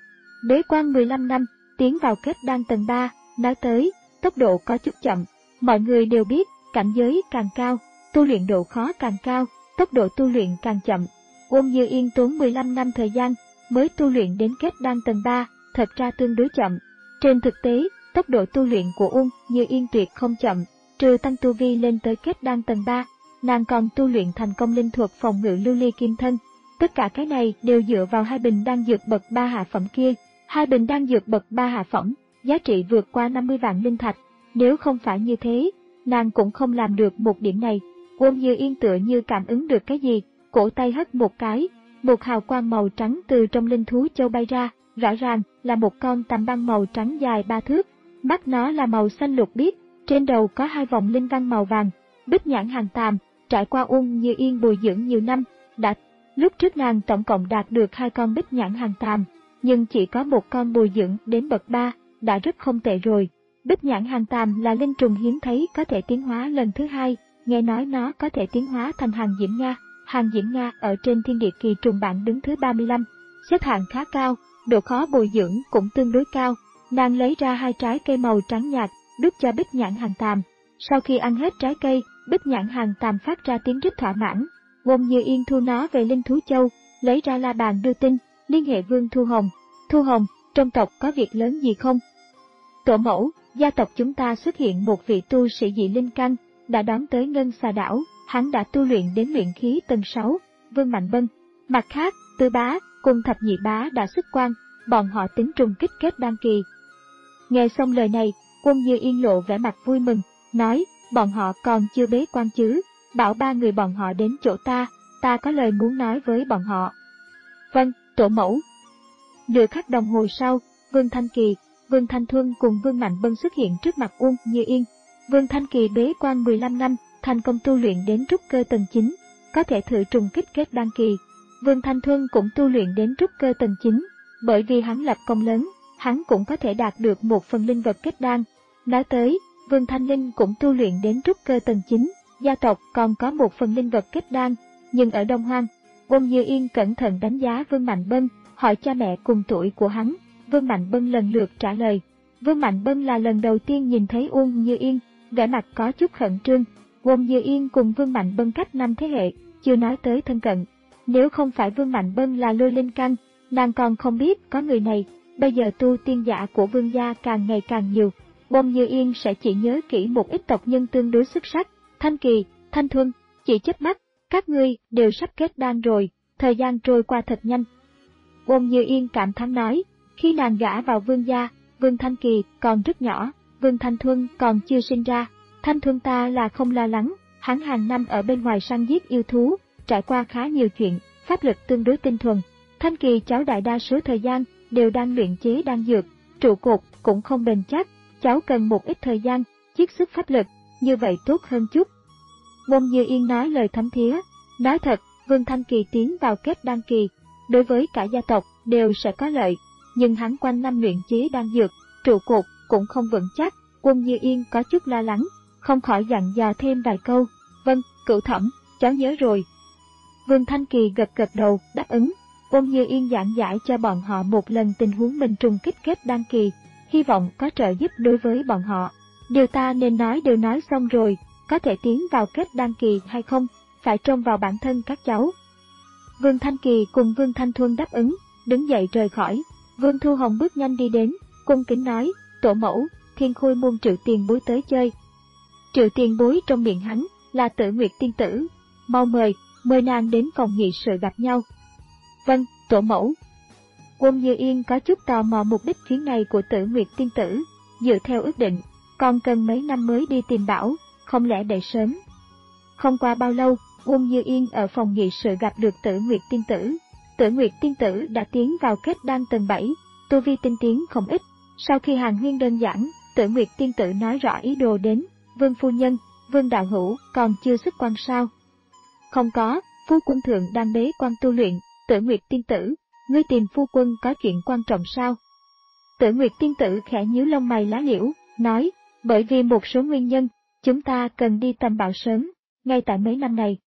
Bế quan mười lăm năm, tiến vào kết đan tầng ba, nói tới, tốc độ có chút chậm. Mọi người đều biết, cảnh giới càng cao, tu luyện độ khó càng cao, tốc độ tu luyện càng chậm. Uông Như Yên tốn mười lăm năm thời gian mới tu luyện đến kết đan tầng ba, thật ra tương đối chậm. Trên thực tế, tốc độ tu luyện của Uông Như Yên tuyệt không chậm, trừ tăng tu vi lên tới kết đan tầng ba, nàng còn tu luyện thành công linh thuật phòng ngự lưu ly kim thân. Tất cả cái này đều dựa vào hai bình đan dược bậc ba hạ phẩm kia. Hai bình đan dược bậc ba hạ phẩm, giá trị vượt qua năm mươi vạn linh thạch. Nếu không phải như thế, nàng cũng không làm được một điểm này. Uông Như Yên tựa như cảm ứng được cái gì, cổ tay hất một cái, một hào quang màu trắng từ trong linh thú châu bay ra, rõ ràng là một con tằm băng màu trắng dài ba thước. Mắt nó là màu xanh lục biếc, trên đầu có hai vòng linh văn màu vàng. Bích nhãn hàng tàm, trải qua Uông Như Yên bồi dưỡng nhiều năm, đã lúc trước nàng tổng cộng đạt được hai con bích nhãn hàng tàm, nhưng chỉ có một con bồi dưỡng đến bậc ba, đã rất không tệ rồi. Bích nhãn hàng tàm là linh trùng hiếm thấy có thể tiến hóa lần thứ hai, nghe nói nó có thể tiến hóa thành hàng diễm Nga. Hàng diễm Nga ở trên thiên địa kỳ trùng bảng đứng thứ ba mươi lăm, xếp hạng khá cao, độ khó bồi dưỡng cũng tương đối cao. Nàng lấy ra hai trái cây màu trắng nhạt, đút cho bích nhãn hàng tàm. Sau khi ăn hết trái cây, Bích Nhãn Hàng Tàm phát ra tiếng rít thỏa mãn. Wong Như Yên thu nó về Linh Thú Châu, lấy ra la bàn đưa tin, liên hệ Vương Thu Hồng. Thu Hồng, trong tộc có việc lớn gì không? Tổ mẫu, gia tộc chúng ta xuất hiện một vị tu sĩ dị linh căn, đã đón tới Ngân Xà Đảo, hắn đã tu luyện đến luyện khí tầng sáu, Vương Mạnh Bân. Mặt khác, Tư Bá cùng Thập Nhị Bá đã xuất quan, bọn họ tính trùng kích kết đan kỳ. Nghe xong lời này, Wong Như Yên lộ vẻ mặt vui mừng, nói, bọn họ còn chưa bế quan chứ, bảo ba người bọn họ đến chỗ ta, ta có lời muốn nói với bọn họ. Vâng, tổ mẫu. Nửa khắc đồng hồ sau, Vương Thanh Kỳ, Vương Thanh Thuân cùng Vương Mạnh Bân xuất hiện trước mặt Wong Như Yên. Vương Thanh Kỳ bế quan mười lăm năm, thành công tu luyện đến trúc cơ tầng chín, có thể thử trùng kích kết đan kỳ. Vương Thanh Thuân cũng tu luyện đến trúc cơ tầng chín, bởi vì hắn lập công lớn, hắn cũng có thể đạt được một phần linh vật kết đan. Nói tới, Vương Thanh Linh cũng tu luyện đến trúc cơ tầng chín, gia tộc còn có một phần linh vật kết đan, nhưng ở Đông Hoang. Wong Như Yên cẩn thận đánh giá Vương Mạnh Bân, hỏi cha mẹ cùng tuổi của hắn. Vương Mạnh Bân lần lượt trả lời. Vương Mạnh Bân là lần đầu tiên nhìn thấy Wong Như Yên, vẻ mặt có chút khẩn trương. Wong Như Yên cùng Vương Mạnh Bân cách năm thế hệ, chưa nói tới thân cận. Nếu không phải Vương Mạnh Bân là lôi linh căn, nàng còn không biết có người này. Bây giờ tu tiên giả của Vương gia càng ngày càng nhiều, Wong Như Yên sẽ chỉ nhớ kỹ một ít tộc nhân tương đối xuất sắc. Thanh Kỳ, Thanh Thuân, chỉ chớp mắt, các ngươi đều sắp kết đan rồi, thời gian trôi qua thật nhanh. Wong Như Yên cảm thán nói, khi nàng gả vào Vương gia, Vương Thanh Kỳ còn rất nhỏ, Vương Thanh Thuân còn chưa sinh ra. Thanh Thuân ta là không lo lắng, hắn hàng năm ở bên ngoài săn giết yêu thú, trải qua khá nhiều chuyện, pháp lực tương đối tinh thuần. Thanh Kỳ cháu đại đa số thời gian đều đang luyện chế đan dược, trụ cột cũng không bền chắc, cháu cần một ít thời gian, chiết xuất pháp lực, như vậy tốt hơn chút. Wong Như Yên nói lời thấm thía, nói thật, Vương Thanh Kỳ tiến vào kết đan kỳ, đối với cả gia tộc đều sẽ có lợi, nhưng hắn quanh năm luyện chế đan dược, trụ cột cũng không vững chắc. Wong Như Yên có chút lo lắng, không khỏi dặn dò thêm vài câu. Vâng, cửu thẩm, cháu nhớ rồi. Vương Thanh Kỳ gật gật đầu, đáp ứng. Wong Như Yên giảng giải cho bọn họ một lần tình huống mình trùng kích kết đan kỳ, hy vọng có trợ giúp đối với bọn họ. Điều ta nên nói đều nói xong rồi, có thể tiến vào kết đan kỳ hay không, phải trông vào bản thân các cháu. Vương Thanh Kỳ cùng Vương Thanh Thuân đáp ứng, đứng dậy rời khỏi. Vương Thu Hồng bước nhanh đi đến, cung kính nói, tổ mẫu, Thiên Khôi môn Triệu Tiền Bối tới chơi. Triệu Tiền Bối trong miệng hắn là Tử Nguyệt tiên tử, mau mời, mời nàng đến phòng nghị sự gặp nhau. Vâng, tổ mẫu. Wong Như Yên có chút tò mò mục đích chuyến này của Tử Nguyệt tiên tử, dựa theo ước định, còn cần mấy năm mới đi tìm bảo, không lẽ để sớm. Không qua bao lâu, Wong Như Yên ở phòng nghị sự gặp được Tử Nguyệt tiên tử. Tử Nguyệt tiên tử đã tiến vào kết đan tầng bảy, tu vi tinh tiến không ít. Sau khi hàn huyên đơn giản, Tử Nguyệt tiên tử nói rõ ý đồ đến. Vương phu nhân, Vương đạo hữu còn chưa xuất quan sao? Không có, phu quân thượng đang bế quan tu luyện. Tử Nguyệt tiên tử, ngươi tìm phu quân có chuyện quan trọng sao? Tử Nguyệt tiên tử khẽ nhíu lông mày lá liễu, nói, bởi vì một số nguyên nhân, chúng ta cần đi tầm bảo sớm, ngay tại mấy năm này.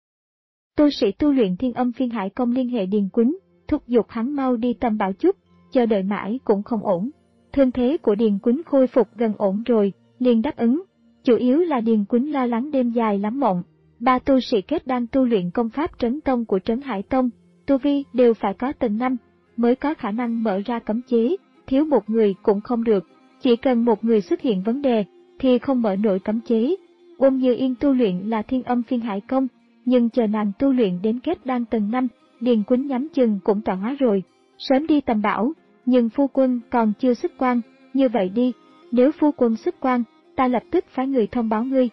Tu sĩ tu luyện Thiên Âm Phiên Hải Công liên hệ Điền Quýnh, thúc giục hắn mau đi tầm bảo chút, chờ đợi mãi cũng không ổn. Thương thế của Điền Quýnh khôi phục gần ổn rồi, liền đáp ứng. Chủ yếu là Điền Quýnh lo lắng đêm dài lắm mộng. Ba tu sĩ kết đang tu luyện công pháp Trấn Tông của Trấn Hải Tông, tu vi đều phải có tầng năm, mới có khả năng mở ra cấm chế, thiếu một người cũng không được. Chỉ cần một người xuất hiện vấn đề, thì không mở nổi cấm chế. Wong Như Yên tu luyện là Thiên Âm Phiên Hải Công, nhưng chờ nàng tu luyện đến kết đan tầng năm, Điền Quýnh nhắm chừng cũng tọa hóa rồi. Sớm đi tầm bảo, nhưng phu quân còn chưa xuất quan, như vậy đi, nếu phu quân xuất quan, ta lập tức phái người thông báo ngươi.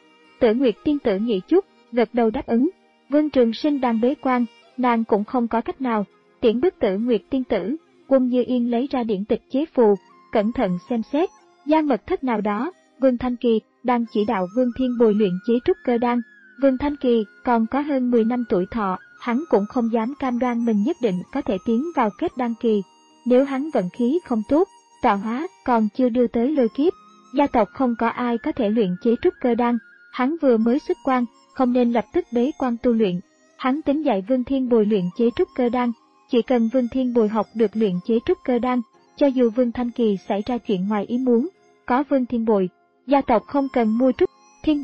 Tử Nguyệt tiên tử nghĩ chút, gật đầu đáp ứng. Vương Trường Sinh đang bế quan, nàng cũng không có cách nào, tiễn bước Tử Nguyệt tiên tử. Wong Như Yên lấy ra điển tịch chế phù, cẩn thận xem xét, gian mật thất nào đó, Vương Thanh Kỳ đang chỉ đạo Vương Thiên Bồi luyện chế trúc cơ đan. Vương Thanh Kỳ còn có hơn mười năm tuổi thọ, hắn cũng không dám cam đoan mình nhất định có thể tiến vào kết đan kỳ. Nếu hắn vận khí không tốt, tọa hóa còn chưa đưa tới lôi kiếp, gia tộc không có ai có thể luyện chế trúc cơ đan. Hắn vừa mới xuất quan, không nên lập tức bế quan tu luyện. Hắn tính dạy Vương Thiên Bồi luyện chế trúc cơ đan, chỉ cần Vương Thiên Bồi học được luyện chế trúc cơ đan, cho dù Vương Thanh Kỳ xảy ra chuyện ngoài ý muốn, có Vương Thiên Bồi, gia tộc không cần mua trúc. Thiên Bồi,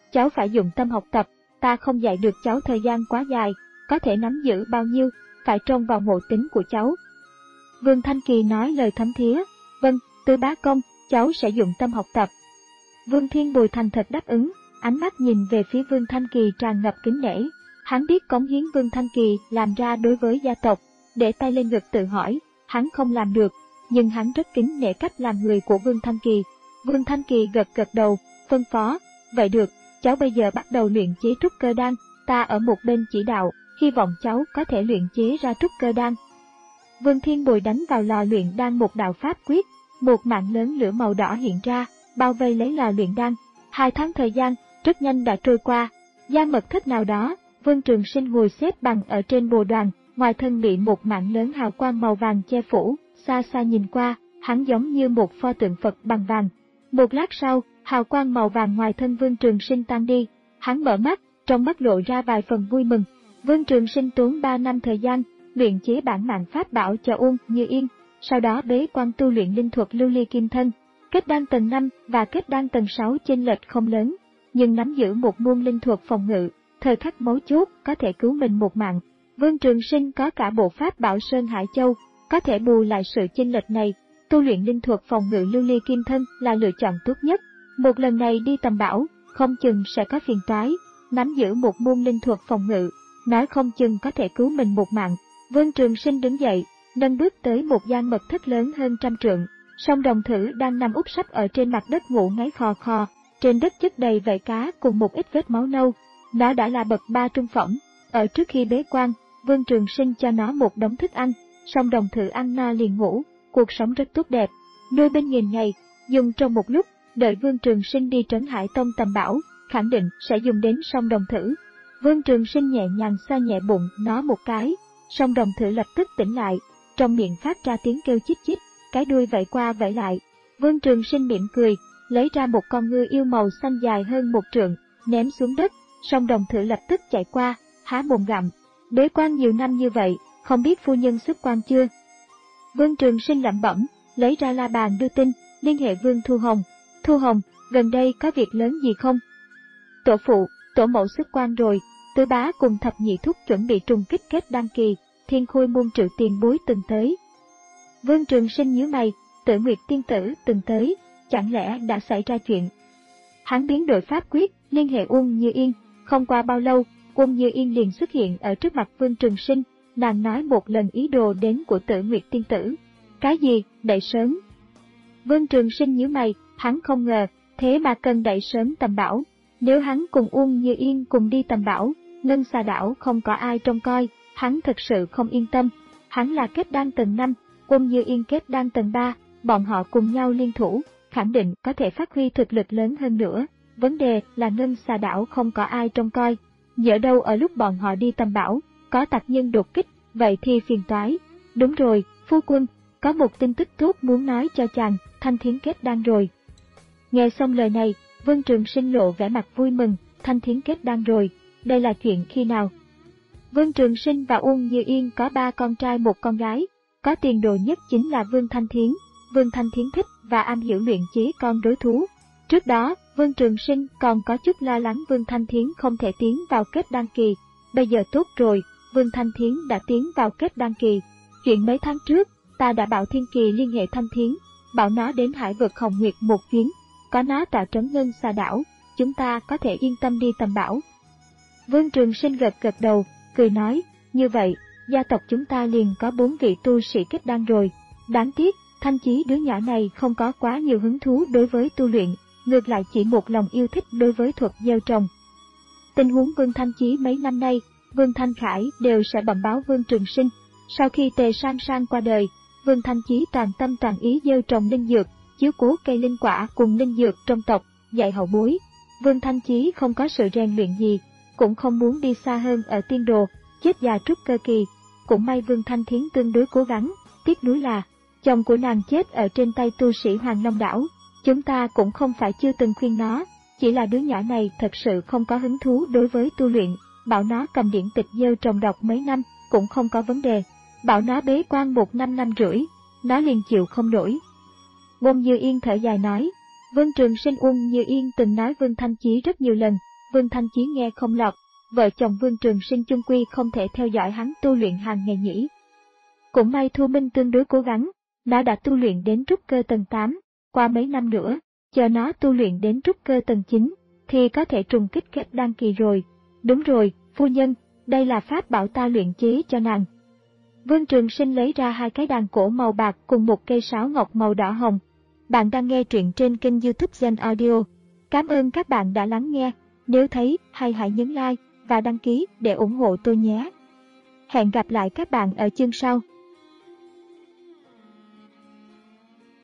cháu phải dụng tâm học tập, ta không dạy được cháu thời gian quá dài, có thể nắm giữ bao nhiêu, phải trông vào ngộ tính của cháu. Vương Thanh Kỳ nói lời thấm thía, vâng, Tứ bá công, cháu sẽ dụng tâm học tập. Vương Thiên Bùi thành thật đáp ứng, ánh mắt nhìn về phía Vương Thanh Kỳ tràn ngập kính nể. Hắn biết cống hiến Vương Thanh Kỳ làm ra đối với gia tộc, để tay lên ngực tự hỏi, hắn không làm được, nhưng hắn rất kính nể cách làm người của Vương Thanh Kỳ. Vương Thanh Kỳ gật gật đầu, phân phó, vậy được, cháu bây giờ bắt đầu luyện chế trúc cơ đan, ta ở một bên chỉ đạo, hy vọng cháu có thể luyện chế ra trúc cơ đan. Vương Thiên Bùi đánh vào lò luyện đan một đạo pháp quyết, một mạng lớn lửa màu đỏ hiện ra, bao vây lấy lò luyện đan. Hai tháng thời gian, rất nhanh đã trôi qua. Gian mật thất nào đó, Vương Trường Sinh ngồi xếp bằng ở trên bồ đoàn, ngoài thân bị một mạng lớn hào quang màu vàng che phủ, xa xa nhìn qua, hắn giống như một pho tượng Phật bằng vàng. Một lát sau, hào quang màu vàng ngoài thân Vương Trường Sinh tan đi, hắn mở mắt, trong mắt lộ ra vài phần vui mừng. Vương Trường Sinh tốn ba năm thời gian, luyện chế bản mạng pháp bảo cho Uông Như Yên, sau đó bế quan tu luyện linh thuật lưu ly kim thân. Kết đan tầng năm và kết đan tầng sáu chênh lệch không lớn, nhưng nắm giữ một môn linh thuật phòng ngự, thời khắc mấu chốt có thể cứu mình một mạng. Vương Trường Sinh có cả bộ pháp bảo Sơn Hải Châu, có thể bù lại sự chênh lệch này. Tu luyện linh thuật phòng ngự lưu ly kim thân là lựa chọn tốt nhất. Một lần này đi tầm bảo, không chừng sẽ có phiền toái. Nắm giữ một môn linh thuật phòng ngự, nói không chừng có thể cứu mình một mạng. Vương Trường Sinh đứng dậy, nâng bước tới một gian mật thất lớn hơn trăm trượng. Song đồng thử đang nằm úp sấp ở trên mặt đất ngủ ngáy khò khò, trên đất chất đầy vảy cá cùng một ít vết máu nâu. Nó đã là bậc ba trung phẩm. Ở trước khi bế quan, Vương Trường Sinh cho nó một đống thức ăn, song đồng thử ăn no liền ngủ, cuộc sống rất tốt đẹp. Nuôi bên nghìn ngày, dùng trong một lúc, đợi Vương Trường Sinh đi Trấn Hải Tông tầm bảo, khẳng định sẽ dùng đến song đồng thử. Vương Trường Sinh nhẹ nhàng xoa nhẹ bụng nó một cái, song đồng thử lập tức tỉnh lại, trong miệng phát ra tiếng kêu chích chích, cái đuôi vẫy qua vẫy lại. Vương Trường Sinh mỉm cười, lấy ra một con ngư yêu màu xanh dài hơn một trượng, ném xuống đất, song đồng thử lập tức chạy qua, há mồm gặm. Bế quan nhiều năm như vậy, không biết phu nhân xuất quan chưa? Vương Trường Sinh lẩm bẩm, lấy ra la bàn đưa tin, liên hệ Vương Thu Hồng. Thu Hồng, gần đây có việc lớn gì không? Tổ phụ, tổ mẫu xuất quan rồi, Tứ bá cùng thập nhị thúc chuẩn bị trùng kích kết đan kỳ, Thiên Khôi môn Triệu tiền bối từng tới. Vương Trường Sinh nhíu mày, Tử Nguyệt tiên tử từng tới, chẳng lẽ đã xảy ra chuyện? Hắn biến đổi pháp quyết, liên hệ Uông Như Yên, không qua bao lâu, Uông Như Yên liền xuất hiện ở trước mặt Vương Trường Sinh, nàng nói một lần ý đồ đến của Tử Nguyệt tiên tử. Cái gì, đẩy sớm? Vương Trường Sinh nhíu mày, hắn không ngờ, thế mà cần đẩy sớm tầm bảo. Nếu hắn cùng Uông Như Yên cùng đi tầm bảo, Ngân Xà đảo không có ai trông coi, hắn thật sự không yên tâm. Hắn là kết đan tầng năm, Uông Như Yên kết đan tầng ba, bọn họ cùng nhau liên thủ, khẳng định có thể phát huy thực lực lớn hơn nữa. Vấn đề là Ngân Xà đảo không có ai trông coi, nhỡ đâu ở lúc bọn họ đi tầm bảo, có tặc nhân đột kích, vậy thì phiền toái. Đúng rồi, phu quân, có một tin tức tốt muốn nói cho chàng, Thanh Thiến kết đan rồi. Nghe xong lời này, Vương Trường Sinh lộ vẻ mặt vui mừng, Thanh Thiến kết đan rồi, đây là chuyện khi nào? Vương Trường Sinh và Uông Như Yên có ba con trai một con gái, có tiền đồ nhất chính là Vương Thanh Thiến. Vương Thanh Thiến thích và am hiểu luyện chế con rối thú. Trước đó, Vương Trường Sinh còn có chút lo lắng Vương Thanh Thiến không thể tiến vào kết đan kỳ, bây giờ tốt rồi, Vương Thanh Thiến đã tiến vào kết đan kỳ. Chuyện mấy tháng trước, ta đã bảo Thiên Kỳ liên hệ Thanh Thiến, bảo nó đến Hải vực Hồng Nguyệt một chuyến, có nó tọa trấn Ngân Xà đảo, chúng ta có thể yên tâm đi tầm bảo. Vương Trường Sinh gật gật đầu, cười nói, như vậy, gia tộc chúng ta liền có bốn vị tu sĩ kết đan rồi. Đáng tiếc, Thanh Chí đứa nhỏ này không có quá nhiều hứng thú đối với tu luyện, ngược lại chỉ một lòng yêu thích đối với thuật gieo trồng. Tình huống Vương Thanh Chí mấy năm nay, Vương Thanh Khải đều sẽ bẩm báo Vương Trường Sinh. Sau khi Tề Sang Sang qua đời, Vương Thanh Chí toàn tâm toàn ý gieo trồng linh dược, chiếu cố cây linh quả cùng linh dược trong tộc, dạy hậu bối. Vương Thanh Chí không có sự rèn luyện gì, cũng không muốn đi xa hơn ở tiên đồ, chết già trúc cơ kỳ. Cũng may Vương Thanh Thiến tương đối cố gắng, tiếc nuối là chồng của nàng chết ở trên tay tu sĩ Hoàng Long đảo. Chúng ta cũng không phải chưa từng khuyên nó, chỉ là đứa nhỏ này thật sự không có hứng thú đối với tu luyện, bảo nó cầm điển tịch gieo trồng đọc mấy năm cũng không có vấn đề, bảo nó bế quan một năm năm rưỡi, nó liền chịu không nổi. Uông Như Yên thở dài nói, Vương Trường Sinh Uông Như Yên từng nói Vương Thanh Chí rất nhiều lần, Vương Thanh Chí nghe không lọt, vợ chồng Vương Trường Sinh chung quy không thể theo dõi hắn tu luyện hàng ngày nhỉ. Cũng may Thu Minh tương đối cố gắng, nó đã tu luyện đến trúc cơ tầng tám, qua mấy năm nữa, chờ nó tu luyện đến trúc cơ tầng chín, thì có thể trùng kích kết đan kỳ rồi. Đúng rồi, phu nhân, đây là pháp bảo ta luyện chế cho nàng. Vương Trường Sinh lấy ra hai cái đàn cổ màu bạc cùng một cây sáo ngọc màu đỏ hồng. Bạn đang nghe truyện trên kênh YouTube Gen Audio. Cảm ơn các bạn đã lắng nghe. Nếu thấy hay hãy nhấn like và đăng ký để ủng hộ tôi nhé. Hẹn gặp lại các bạn ở chương sau.